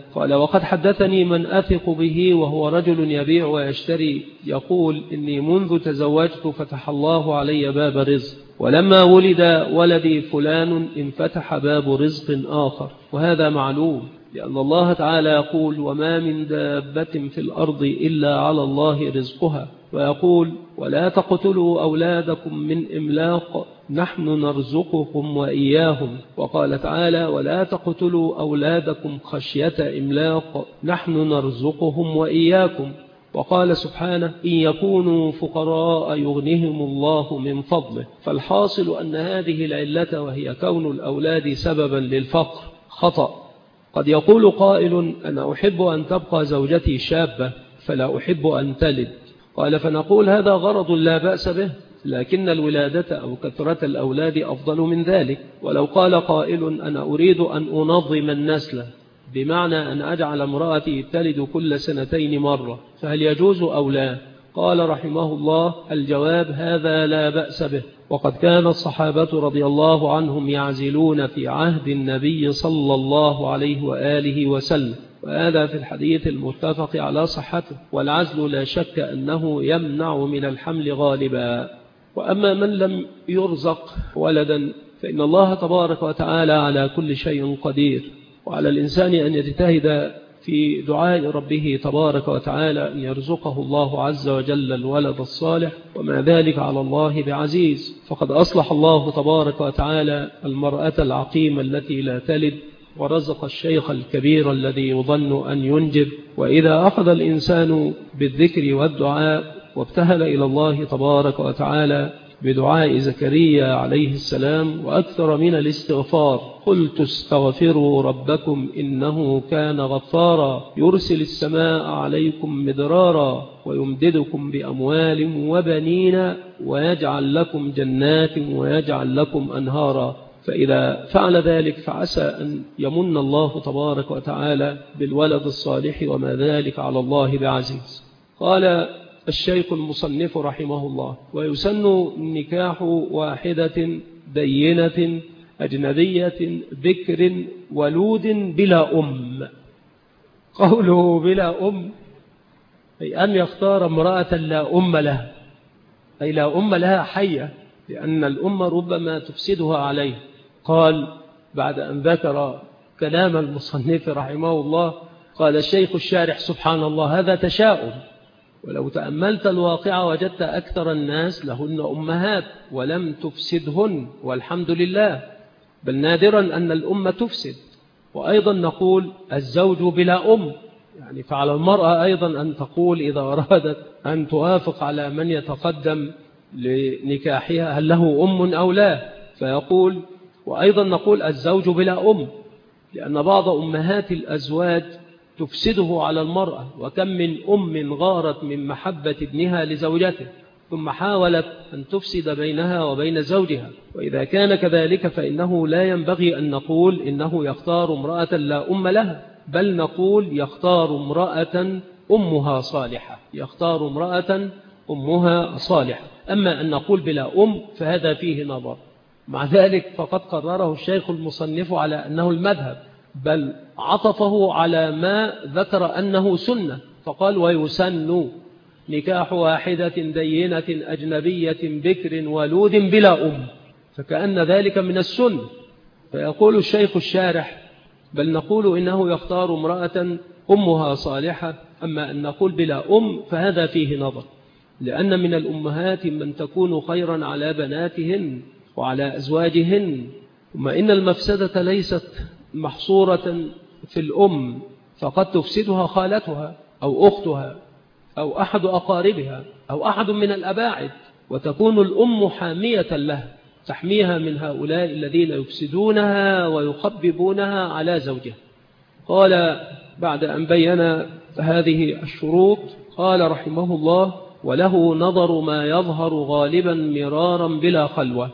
قال: وقد حدثني من أثق به وهو رجل يبيع ويشتري يقول: إني منذ تزوجت فتح الله علي باب رزق، ولما ولد ولدي فلان انفتح باب رزق آخر. وهذا معلوم، لأن الله تعالى يقول: وما من دابة في الأرض إلا على الله رزقها، ويقول: ولا تقتلوا أولادكم من إملاق نحن نرزقكم وإياهم. وقال تعالى: ولا تقتلوا أولادكم خشية إملاق نحن نرزقهم وإياكم. وقال سبحانه: إن يكونوا فقراء يغنهم الله من فضله. فالحاصل أن هذه العلة، وهي كون الأولاد سببا للفقر، خطأ. قد يقول قائل: أنا أحب أن تبقى زوجتي شابة فلا أحب أن تلد. قال: فنقول: هذا غرض لا بأس به، لكن الولادة أو كثرة الأولاد أفضل من ذلك. ولو قال قائل: أنا أريد أن أنظم النسل، بمعنى أن أجعل امرأتي تلد كل سنتين مرة، فهل يجوز أو لا؟ قال رحمه الله: الجواب: هذا لا بأس به. وقد كان الصحابة رضي الله عنهم يعزلون في عهد النبي صلى الله عليه وآله وسلم، وهذا في الحديث المتفق على صحته. والعزل لا شك أنه يمنع من الحمل غالبا. وأما من لم يرزق ولدا فإن الله تبارك وتعالى على كل شيء قدير، وعلى الإنسان أن يجتهد في دعاء ربه تبارك وتعالى أن يرزقه الله عز وجل الولد الصالح، وما ذلك على الله بعزيز. فقد أصلح الله تبارك وتعالى المرأة العقيمة التي لا تلد، ورزق الشيخ الكبير الذي يظن أن ينجب. وإذا أخذ الإنسان بالذكر والدعاء وابتهل إلى الله تبارك وتعالى بدعاء زكريا عليه السلام وأكثر من الاستغفار: قلت استغفروا ربكم إنه كان غفارا يرسل السماء عليكم مدرارا ويمددكم بأموال وبنين ويجعل لكم جنات ويجعل لكم أنهارا. فإذا فعل ذلك فعسى أن يمن الله تبارك وتعالى بالولد الصالح، وما ذلك على الله بعزيز. قال الشيخ المصنف رحمه الله: ويسن نكاح واحدة دينة أجنبية بكر ولود بلا أم. قوله بلا أم أي أن يختار امرأة لا أم لها، أي لا أم لها حية، لأن الأم ربما تفسدها عليه. قال بعد أن ذكر كلام المصنف رحمه الله: قال الشيخ الشارح: سبحان الله، هذا تشاؤم. ولو تأملت الواقع وجدت أكثر الناس لهن أمهات ولم تفسدهن، والحمد لله، بل نادرا أن الأم تفسد. وأيضا نقول الزوج بلا أم، يعني فعلى المرأة أيضا أن تقول إذا أرادت أن توافق على من يتقدم لنكاحها هل له أم أو لا، فيقول. وأيضا نقول الزوج بلا أم، لأن بعض أمهات الأزواج تفسده على المرأة. وكم من أم غارت من محبة ابنها لزوجته ثم حاولت أن تفسد بينها وبين زوجها. وإذا كان كذلك فإنه لا ينبغي أن نقول إنه يختار امرأة لا أم لها، بل نقول يختار امرأة أمها صالحة، يختار امرأة أمها صالحة. أما أن نقول بلا أم فهذا فيه نظر. مع ذلك فقد قرره الشيخ المصنف على أنه المذهب، بل عطفه على ما ذكر أنه سنة، فقال: ويسن نكاح واحدة دينة أجنبية بكر ولود بلا أم، فكأن ذلك من السنة. فيقول الشيخ الشارح: بل نقول إنه يختار امرأة أمها صالحة. أما أن نقول بلا أم فهذا فيه نظر، لأن من الأمهات من تكون خيرا على بناتهن وعلى أزواجهن. ثم إن المفسدة ليست محصورة في الأم، فقد تفسدها خالتها أو أختها أو أحد أقاربها أو أحد من الأباعد، وتكون الأم حامية لها، تحميها من هؤلاء الذين يفسدونها ويخببونها على زوجها. قال بعد أن بين هذه الشروط قال رحمه الله: وله نظر ما يظهر غالبا مرارا بلا خلوة.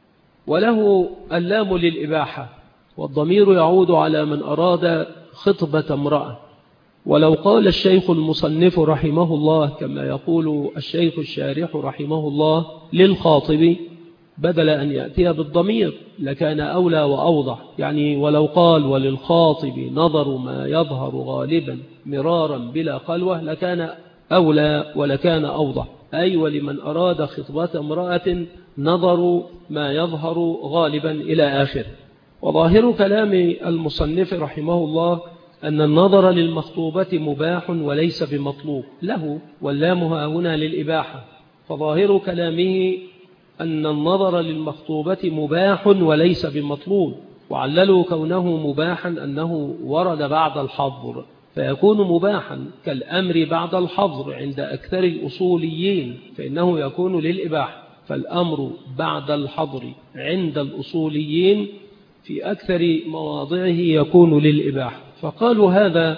وله اللام للإباحة، والضمير يعود على من أراد خطبة امرأة. ولو قال الشيخ المصنف رحمه الله كما يقول الشيخ الشارح رحمه الله للخاطب: بدل أن يأتي بالضمير لكان أولى وأوضح. يعني ولو قال وللخاطب نظر ما يظهر غالبا مرارا بلا خلوة لكان أولى ولكان أوضح، أي ولمن أراد خطبة امرأة نظر ما يظهر غالبا إلى آخر. وظاهر كلام المصنف رحمه الله أن النظر للمخطوبة مباح وليس بمطلوب له، واللام هنا للإباحة. فظاهر كلامه أن النظر للمخطوبة مباح وليس بمطلوب، وعللوا كونه مباحا أنه ورد بعد الحظر، فيكون مباحا كالأمر بعد الحظر عند أكثر الأصوليين، فإنه يكون للإباحة. فالأمر بعد الحظر عند الأصوليين في أكثر مواضعه يكون للإباحة، فقالوا هذا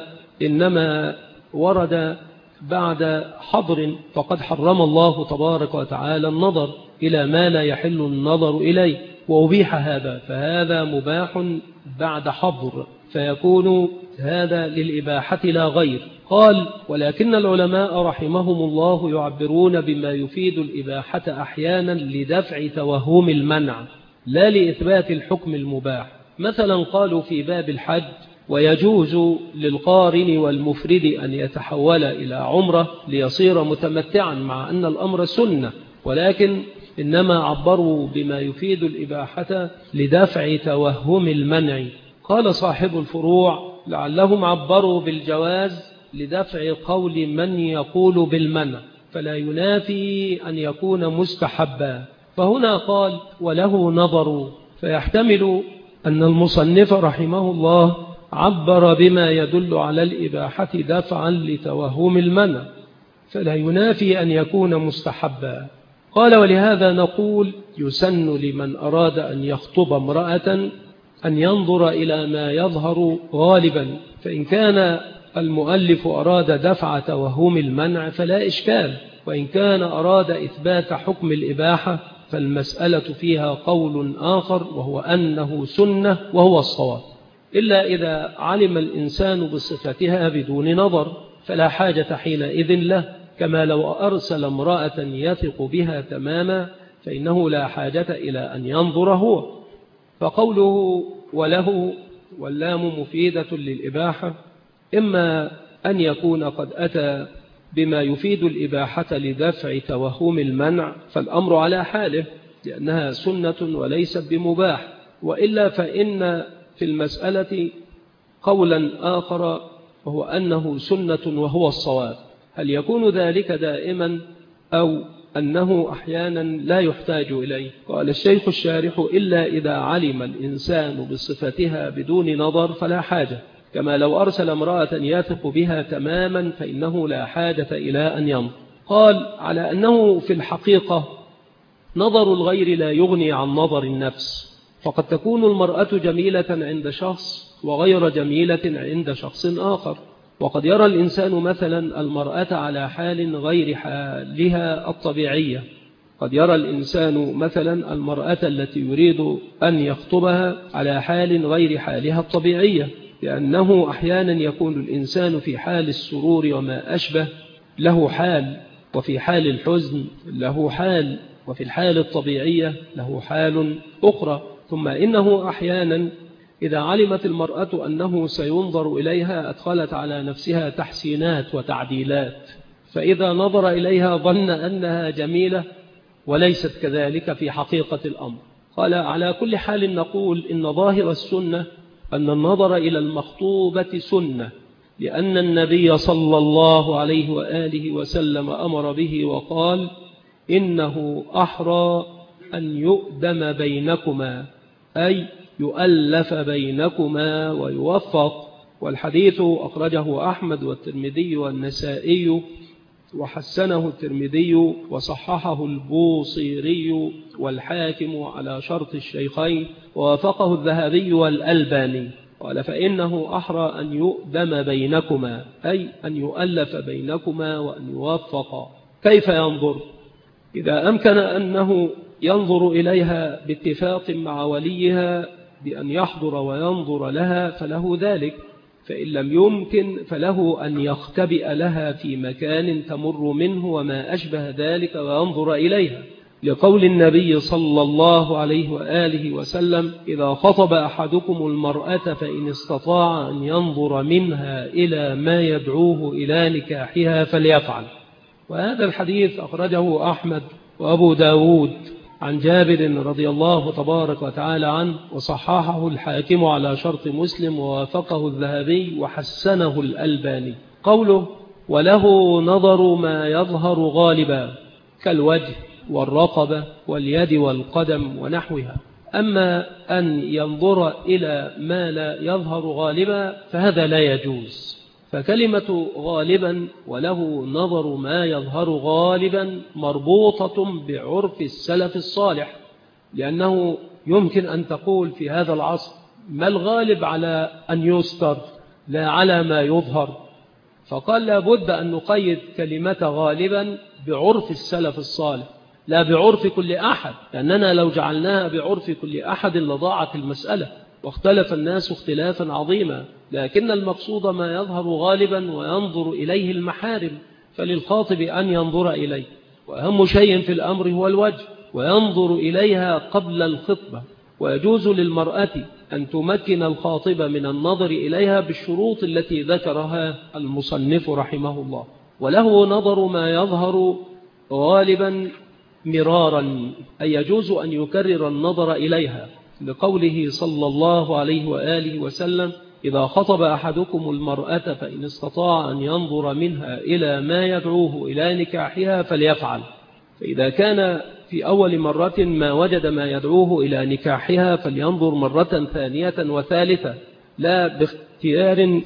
إنما ورد بعد حظر، فقد حرم الله تبارك وتعالى النظر إلى ما لا يحل النظر إليه وأبيح هذا، فهذا مباح بعد حظر، فيكون هذا للإباحة لا غير. قال ولكن العلماء رحمهم الله يعبرون بما يفيد الإباحة أحيانا لدفع توهم المنع لا لإثبات الحكم المباح. مثلا قالوا في باب الحج ويجوز للقارن والمفرد أن يتحول إلى عمرة ليصير متمتعا، مع أن الأمر سنة، ولكن إنما عبروا بما يفيد الإباحة لدفع توهم المنع. قال صاحب الفروع لعلهم عبروا بالجواز لدفع قول من يقول بالمنع، فلا ينافي أن يكون مستحبا. فهنا قال وله نظر، فيحتمل أن المصنف رحمه الله عبر بما يدل على الإباحة دفعا لتوهم المنع، فلا ينافي أن يكون مستحبا. قال ولهذا نقول يسن لمن أراد أن يخطب امرأة أن ينظر إلى ما يظهر غالبا، فإن كان المؤلف أراد دفع توهم المنع فلا إشكال، وإن كان أراد إثبات حكم الإباحة فالمسألة فيها قول آخر، وهو أنه سنة وهو الصواب، إلا إذا علم الإنسان بصفتها بدون نظر فلا حاجة حينئذ له، كما لو أرسل امرأة يثق بها تماما فإنه لا حاجة إلى أن ينظر هو. فقوله وله واللام مفيدة للإباحة، إما أن يكون قد أتى بما يفيد الإباحة لدفع توهم المنع فالأمر على حاله لأنها سنة وليست بمباح، وإلا فإن في المسألة قولا آخر وهو أنه سنة وهو الصواب. هل يكون ذلك دائما أو أنه أحيانا لا يحتاج إليه؟ قال الشيخ الشارح إلا إذا علم الإنسان بصفتها بدون نظر فلا حاجة، كما لو أرسل امرأة يثق بها تماما فإنه لا حاجة إلى أن ينظر. قال على أنه في الحقيقة نظر الغير لا يغني عن نظر النفس، فقد تكون المرأة جميلة عند شخص وغير جميلة عند شخص آخر، وقد يرى الإنسان مثلا المرأة على حال غير حالها الطبيعية، قد يرى الإنسان مثلا المرأة التي يريد أن يخطبها على حال غير حالها الطبيعية، لأنه أحيانا يكون الإنسان في حال السرور وما أشبه له حال، وفي حال الحزن له حال، وفي الحال الطبيعية له حال أخرى. ثم إنه أحيانا إذا علمت المرأة أنه سينظر إليها أدخلت على نفسها تحسينات وتعديلات، فإذا نظر إليها ظن أنها جميلة وليست كذلك في حقيقة الأمر. قال على كل حال نقول إن ظاهر السنة أن النظر إلى المخطوبة سنة، لأن النبي صلى الله عليه وآله وسلم أمر به وقال إنه أحرى أن يؤدم بينكما، أي يؤلف بينكما ويوفق. والحديث أخرجه أحمد والترمذي والنسائي وحسنه الترمذي وصححه البوصيري والحاكم على شرط الشيخين ووافقه الذهبي والألباني. قال فإنه أحرى أن يؤدم بينكما، أي أن يؤلف بينكما وأن يوفق. كيف ينظر؟ إذا أمكن أنه ينظر إليها باتفاق مع وليها بأن يحضر وينظر لها فله ذلك، فإن لم يمكن فله أن يختبئ لها في مكان تمر منه وما أشبه ذلك وينظر إليها، لقول النبي صلى الله عليه وآله وسلم: إذا خطب أحدكم المرأة فإن استطاع أن ينظر منها إلى ما يدعوه إلى نكاحها فليفعل. وهذا الحديث أخرجه أحمد وأبو داود عن جابر رضي الله تبارك وتعالى عنه، وصححه الحاكم على شرط مسلم، ووافقه الذهبي وحسنه الألباني. قوله: وله نظر ما يظهر غالبا كالوجه والرقبة واليد والقدم ونحوها. أما أن ينظر إلى ما لا يظهر غالبا فهذا لا يجوز. فكلمة غالبا وله نظر ما يظهر غالبا مربوطة بعرف السلف الصالح، لأنه يمكن أن تقول في هذا العصر: ما الغالب على أن يستر لا على ما يظهر. فقال لابد أن نقيد كلمة غالبا بعرف السلف الصالح لا بعرف كل أحد، لأننا لو جعلناها بعرف كل أحد لضاعت المسألة واختلف الناس اختلافا عظيما. لكن المقصود ما يظهر غالبا وينظر إليه المحارم، فللخاطب أن ينظر إليه، وأهم شيء في الأمر هو الوجه، وينظر إليها قبل الخطبة. ويجوز للمرأة أن تمكن الخاطب من النظر إليها بالشروط التي ذكرها المصنف رحمه الله. وله نظر ما يظهر غالبا مرارا، أي يجوز أن يكرر النظر إليها، لقوله صلى الله عليه وآله وسلم: إذا خطب أحدكم المرأة فإن استطاع أن ينظر منها إلى ما يدعوه إلى نكاحها فليفعل. فإذا كان في أول مرة ما وجد ما يدعوه إلى نكاحها فلينظر مرة ثانية وثالثة، لا باختيار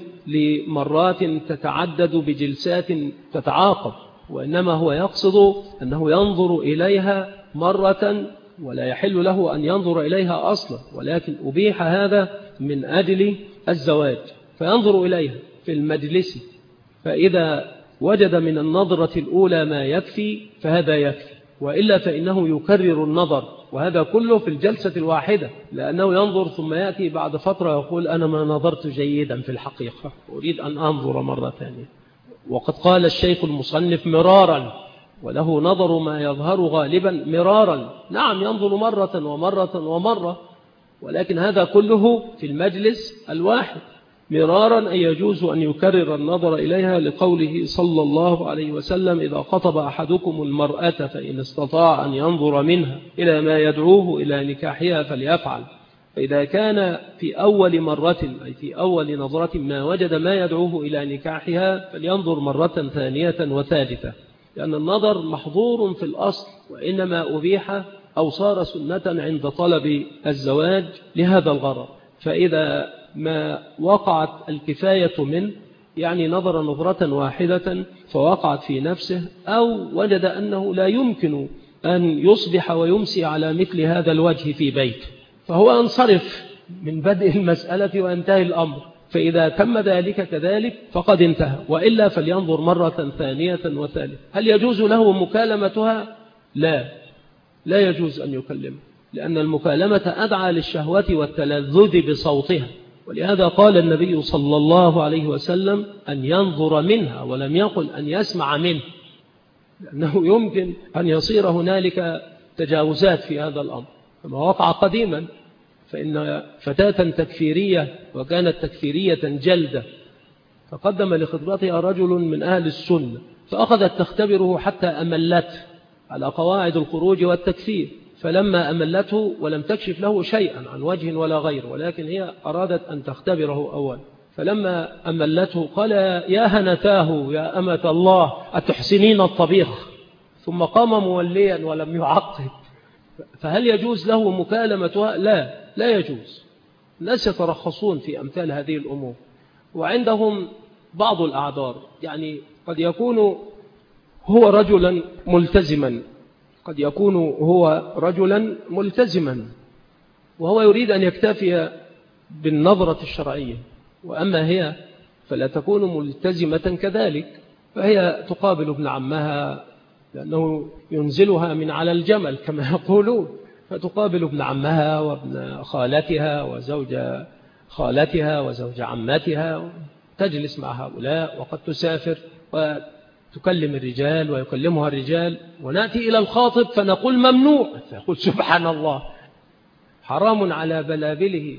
لمرات تتعدد بجلسات تتعاقب، وإنما هو يقصد أنه ينظر إليها مرة ولا يحل له أن ينظر إليها أصلا، ولكن أبيح هذا من أجل الزواج، فينظر إليها في المجلس، فإذا وجد من النظرة الأولى ما يكفي فهذا يكفي، وإلا فإنه يكرر النظر، وهذا كله في الجلسة الواحدة، لأنه ينظر ثم يأتي بعد فترة يقول: أنا ما نظرت جيدا في الحقيقة، أريد أن أنظر مرة ثانية. وقد قال الشيخ المصنف مرارا: وله نظر ما يظهر غالبا مرارا. نعم، ينظر مرة ومرة ومرة، ولكن هذا كله في المجلس الواحد. مرارا أي يجوز أن يكرر النظر إليها، لقوله صلى الله عليه وسلم: إذا خطب أحدكم المرأة فإن استطاع أن ينظر منها إلى ما يدعوه إلى نكاحها فليفعل. فإذا كان في أول مرة أي في أول نظرة ما وجد ما يدعوه إلى نكاحها فلينظر مرة ثانية وثالثة، لأن النظر محظور في الأصل، وإنما أبيح أو صار سنة عند طلب الزواج لهذا الغرض. فإذا ما وقعت الكفاية منه، يعني نظر نظرة واحدة فوقعت في نفسه، أو وجد أنه لا يمكن أن يصبح ويمسي على مثل هذا الوجه في بيت، فهو أنصرف من بدء المسألة وانتهى الأمر. فإذا تم ذلك كذلك فقد انتهى، وإلا فلينظر مرة ثانية وثالثة. هل يجوز له مكالمتها؟ لا يجوز أن يكلم، لأن المكالمة أدعى للشهوة والتلذذ بصوتها، ولهذا قال النبي صلى الله عليه وسلم أن ينظر منها، ولم يقل أن يسمع منه، لأنه يمكن أن يصير هنالك تجاوزات في هذا الأمر، كما وقع قديما. فإن فتاة تكفيرية، وكانت تكفيرية جلدة، فقدم لخطبتها رجل من أهل السنة، فأخذت تختبره حتى أملته على قواعد الخروج والتكفير. فلما أملته ولم تكشف له شيئا عن وجه ولا غير، ولكن هي أرادت أن تختبره أول، فلما أملته قال: يا هنتاه يا أمة الله أتحسنين الطبيخ؟ ثم قام موليا ولم يعقب. فهل يجوز له مكالمتها؟ لا يجوز. الناس يترخصون في أمثال هذه الأمور، وعندهم بعض الأعذار، يعني قد يكون هو رجلا ملتزما، قد يكون هو رجلا ملتزما وهو يريد أن يكتفي بالنظرة الشرعية، وأما هي فلا تكون ملتزمة كذلك، فهي تقابل ابن عمها لأنه ينزلها من على الجمل كما يقولون، فتقابل ابن عمها وابن خالتها وزوج خالتها وزوج عمتها، تجلس مع هؤلاء، وقد تسافر تكلم الرجال ويكلمها الرجال، ونأتي إلى الخاطب فنقول ممنوع، فيقول سبحان الله، حرام على بلابله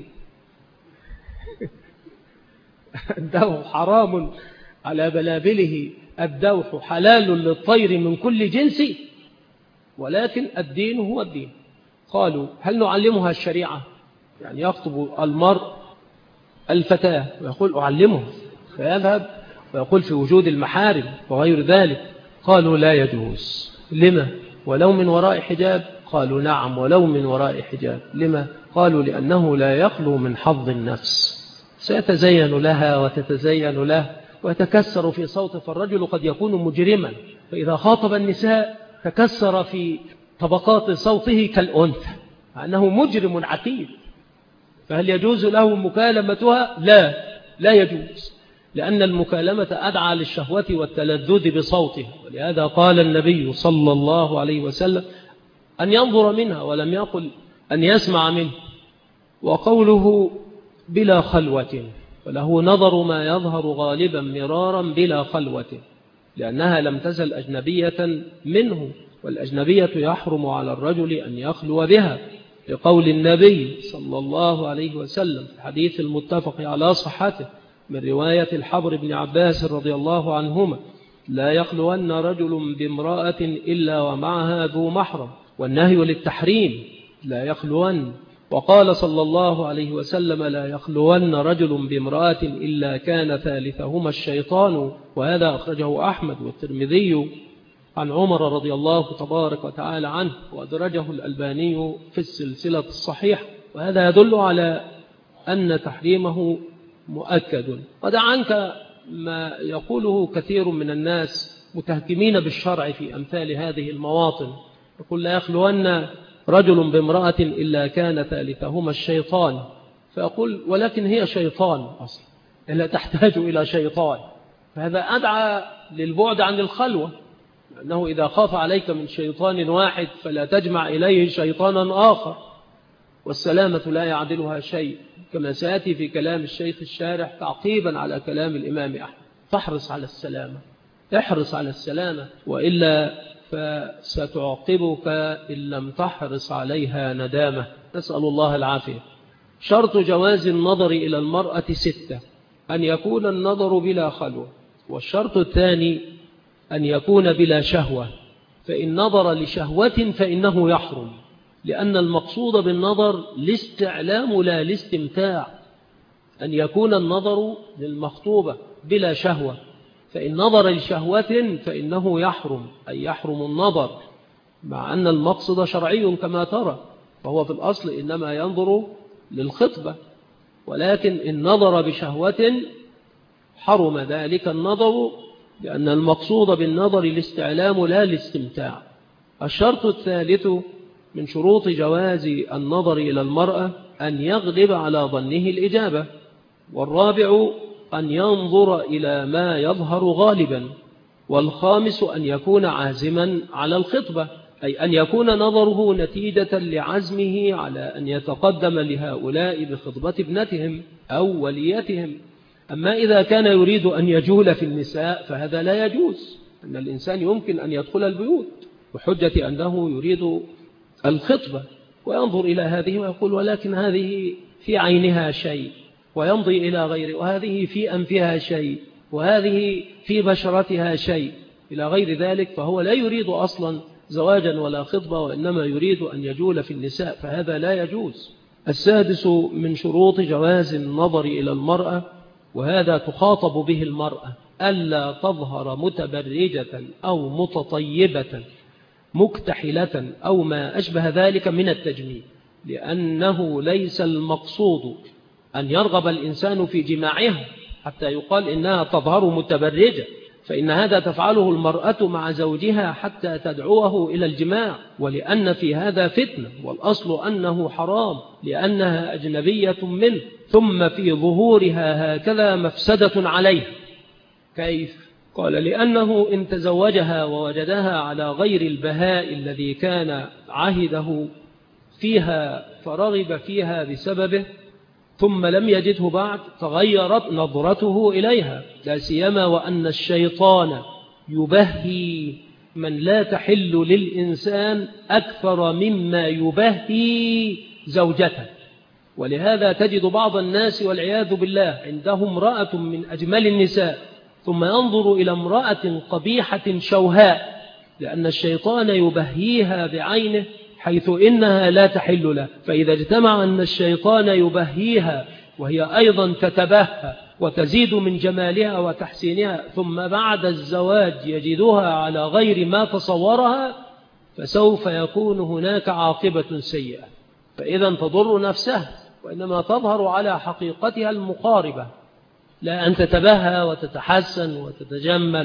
الدوح، حرام على بلابله الدوح، حلال للطير من كل جنس، ولكن الدين هو الدين. قالوا هل نعلمها الشريعة؟ يعني يخطب المرء الفتاة ويقول أعلمه، فيذهب ويقول في وجود المحارم وغير ذلك. قالوا لا يجوز. لما؟ ولو من وراء حجاب؟ قالوا نعم ولو من وراء حجاب. لما؟ قالوا لأنه لا يخلو من حظ النفس، سيتزين لها وتتزين له ويتكسر في صوته، فالرجل قد يكون مجرما، فإذا خاطب النساء تكسر في طبقات صوته كالأنثى، مع أنه مجرم عتيد. فهل يجوز له مكالمتها؟ لا يجوز، لأن المكالمة أدعى للشهوة والتلذذ بصوتها. ولهذا قال النبي صلى الله عليه وسلم أن ينظر منها، ولم يقل أن يسمع منه. وقوله بلا خلوة، فله نظر ما يظهر غالبا مرارا بلا خلوة، لأنها لم تزل أجنبية منه، والأجنبية يحرم على الرجل أن يخلو بها، لقول النبي صلى الله عليه وسلم في الحديث المتفق على صحته من رواية الحبر بن عباس رضي الله عنهما: لا يخلون رجل بامرأة إلا ومعها ذو محرم، والنهي للتحريم لا يخلون. وقال صلى الله عليه وسلم: لا يخلون رجل بامرأة إلا كان ثالثهما الشيطان، وهذا أخرجه أحمد والترمذي عن عمر رضي الله تبارك وتعالى عنه، وأدرجه الألباني في السلسلة الصحيحة. وهذا يدل على أن تحريمه مؤكد. ودع عنك ما يقوله كثير من الناس متهكمين بالشرع في أمثال هذه المواطن، يقول: لا يخلون رجل بامرأة إلا كان ثالثهما الشيطان، فأقول: ولكن هي شيطان أصلا، إلا تحتاج إلى شيطان. فهذا أدعى للبعد عن الخلوة، لأنه إذا خاف عليك من شيطان واحد فلا تجمع إليه شيطانا آخر، والسلامة لا يعدلها شيء، كما سيأتي في كلام الشيخ الشارح تعقيبا على كلام الإمام أحمد. فاحرص على السلامة، احرص على السلامة، وإلا فستعقبك إن لم تحرص عليها ندامة، نسأل الله العافية. شرط جواز النظر إلى المرأة 6: أن يكون النظر بلا خلوة، والشرط الثاني أن يكون بلا شهوة، فإن نظر لشهوة فإنه يحرم، لأن المقصود بالنظر الاستعلام لا الاستمتاع. أن يكون النظر للمخطوبة بلا شهوة، فإن نظر لشهوة فإنه يحرم، أي يحرم النظر، مع أن المقصد شرعي كما ترى، فهو في الأصل إنما ينظر للخطبة، ولكن إن نظر بشهوة حرم ذلك النظر، لأن المقصود بالنظر الاستعلام لا الاستمتاع. الشرط الثالث من شروط جواز النظر إلى المرأة أن يغلب على ظنه الإجابة، والرابع أن ينظر إلى ما يظهر غالبا، والخامس أن يكون عازما على الخطبة، أي أن يكون نظره نتيجة لعزمه على أن يتقدم لهؤلاء بخطبة ابنتهم أو وليتهم. أما إذا كان يريد أن يجول في النساء فهذا لا يجوز، أن الإنسان يمكن أن يدخل البيوت بحجة أنه يريد الخطبة، وينظر إلى هذه ويقول: ولكن هذه في عينها شيء، ويمضي إلى غيره، وهذه في أنفها شيء، وهذه في بشرتها شيء، إلى غير ذلك، فهو لا يريد أصلا زواجا ولا خطبة، وإنما يريد أن يجول في النساء، فهذا لا يجوز. السادس من شروط جواز النظر إلى المرأة، وهذا تخاطب به المرأة: ألا تظهر متبرجة أو متطيبة مكتحلة أو ما أشبه ذلك من التجميل، لأنه ليس المقصود أن يرغب الإنسان في جماعها حتى يقال إنها تظهر متبرجة، فإن هذا تفعله المرأة مع زوجها حتى تدعوه إلى الجماع، ولأن في هذا فتنة، والأصل أنه حرام لأنها أجنبية منه، ثم في ظهورها هكذا مفسدة عليه. كيف؟ قال: لأنه إن تزوجها ووجدها على غير البهاء الذي كان عهده فيها فرغب فيها بسببه، ثم لم يجده بعد، تغيرت نظرته إليها، لا سيما وأن الشيطان يبهي من لا تحل للإنسان أكثر مما يبهي زوجته. ولهذا تجد بعض الناس والعياذ بالله عنده امرأة من أجمل النساء ثم ينظر إلى امرأة قبيحة شوهاء، لأن الشيطان يبهيها بعينه حيث إنها لا تحل له. فإذا اجتمع أن الشيطان يبهيها وهي أيضا تتبهى وتزيد من جمالها وتحسينها، ثم بعد الزواج يجدها على غير ما تصورها، فسوف يكون هناك عاقبة سيئة. فإذا تضر نفسها، وإنما تظهر على حقيقتها المقاربة، لا أن تتبهى وتتحسن وتتجمل،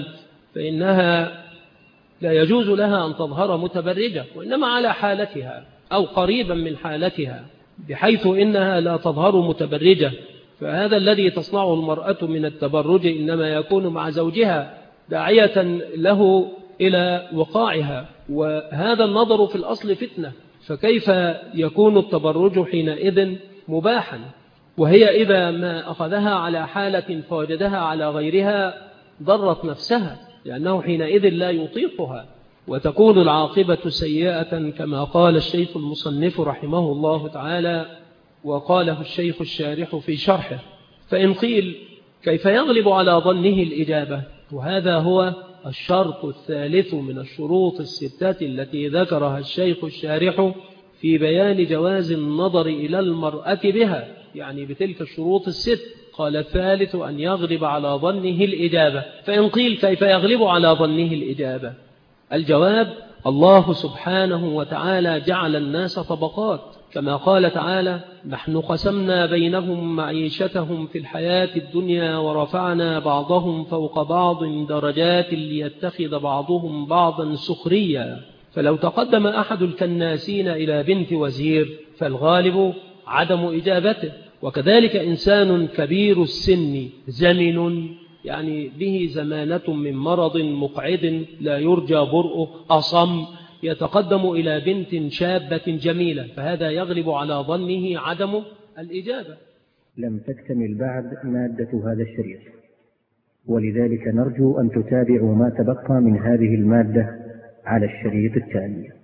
فإنها لا يجوز لها أن تظهر متبرجة، وإنما على حالتها أو قريبا من حالتها، بحيث إنها لا تظهر متبرجة. فهذا الذي تصنعه المرأة من التبرج إنما يكون مع زوجها داعية له إلى وقاعها، وهذا النظر في الأصل فتنة. فكيف يكون التبرج حينئذ مباحا، وهي إذا ما أخذها على حالة فوجدها على غيرها ضرت نفسها، لأنه حينئذ لا يطيقها، وتكون العاقبة سيئة كما قال الشيخ المصنف رحمه الله تعالى، وقاله الشيخ الشارح في شرحه. فإن قيل كيف يغلب على ظنه الإجابة؟ وهذا هو الشرط الثالث من الشروط الستة التي ذكرها الشيخ الشارح في بيان جواز النظر إلى المرأة بها، يعني بتلك الشروط الست. قال الثالث أن يغلب على ظنه الإجابة. فإن قيل كيف يغلب على ظنه الإجابة؟ الجواب: الله سبحانه وتعالى جعل الناس طبقات، كما قال تعالى: نحن قسمنا بينهم معيشتهم في الحياة الدنيا ورفعنا بعضهم فوق بعض درجات ليتخذ بعضهم بعضا سخريا. فلو تقدم أحد الكناسين إلى بنت وزير فالغالب عدم إجابته. وكذلك إنسان كبير السن زمن، يعني به زمانة من مرض مقعد لا يرجى برؤه، أصم، يتقدم إلى بنت شابة جميلة، فهذا يغلب على ظنه عدم الإجابة. لم تكتمل بعد مادة هذا الشريط، ولذلك نرجو أن تتابعوا ما تبقى من هذه المادة على الشريط التالي.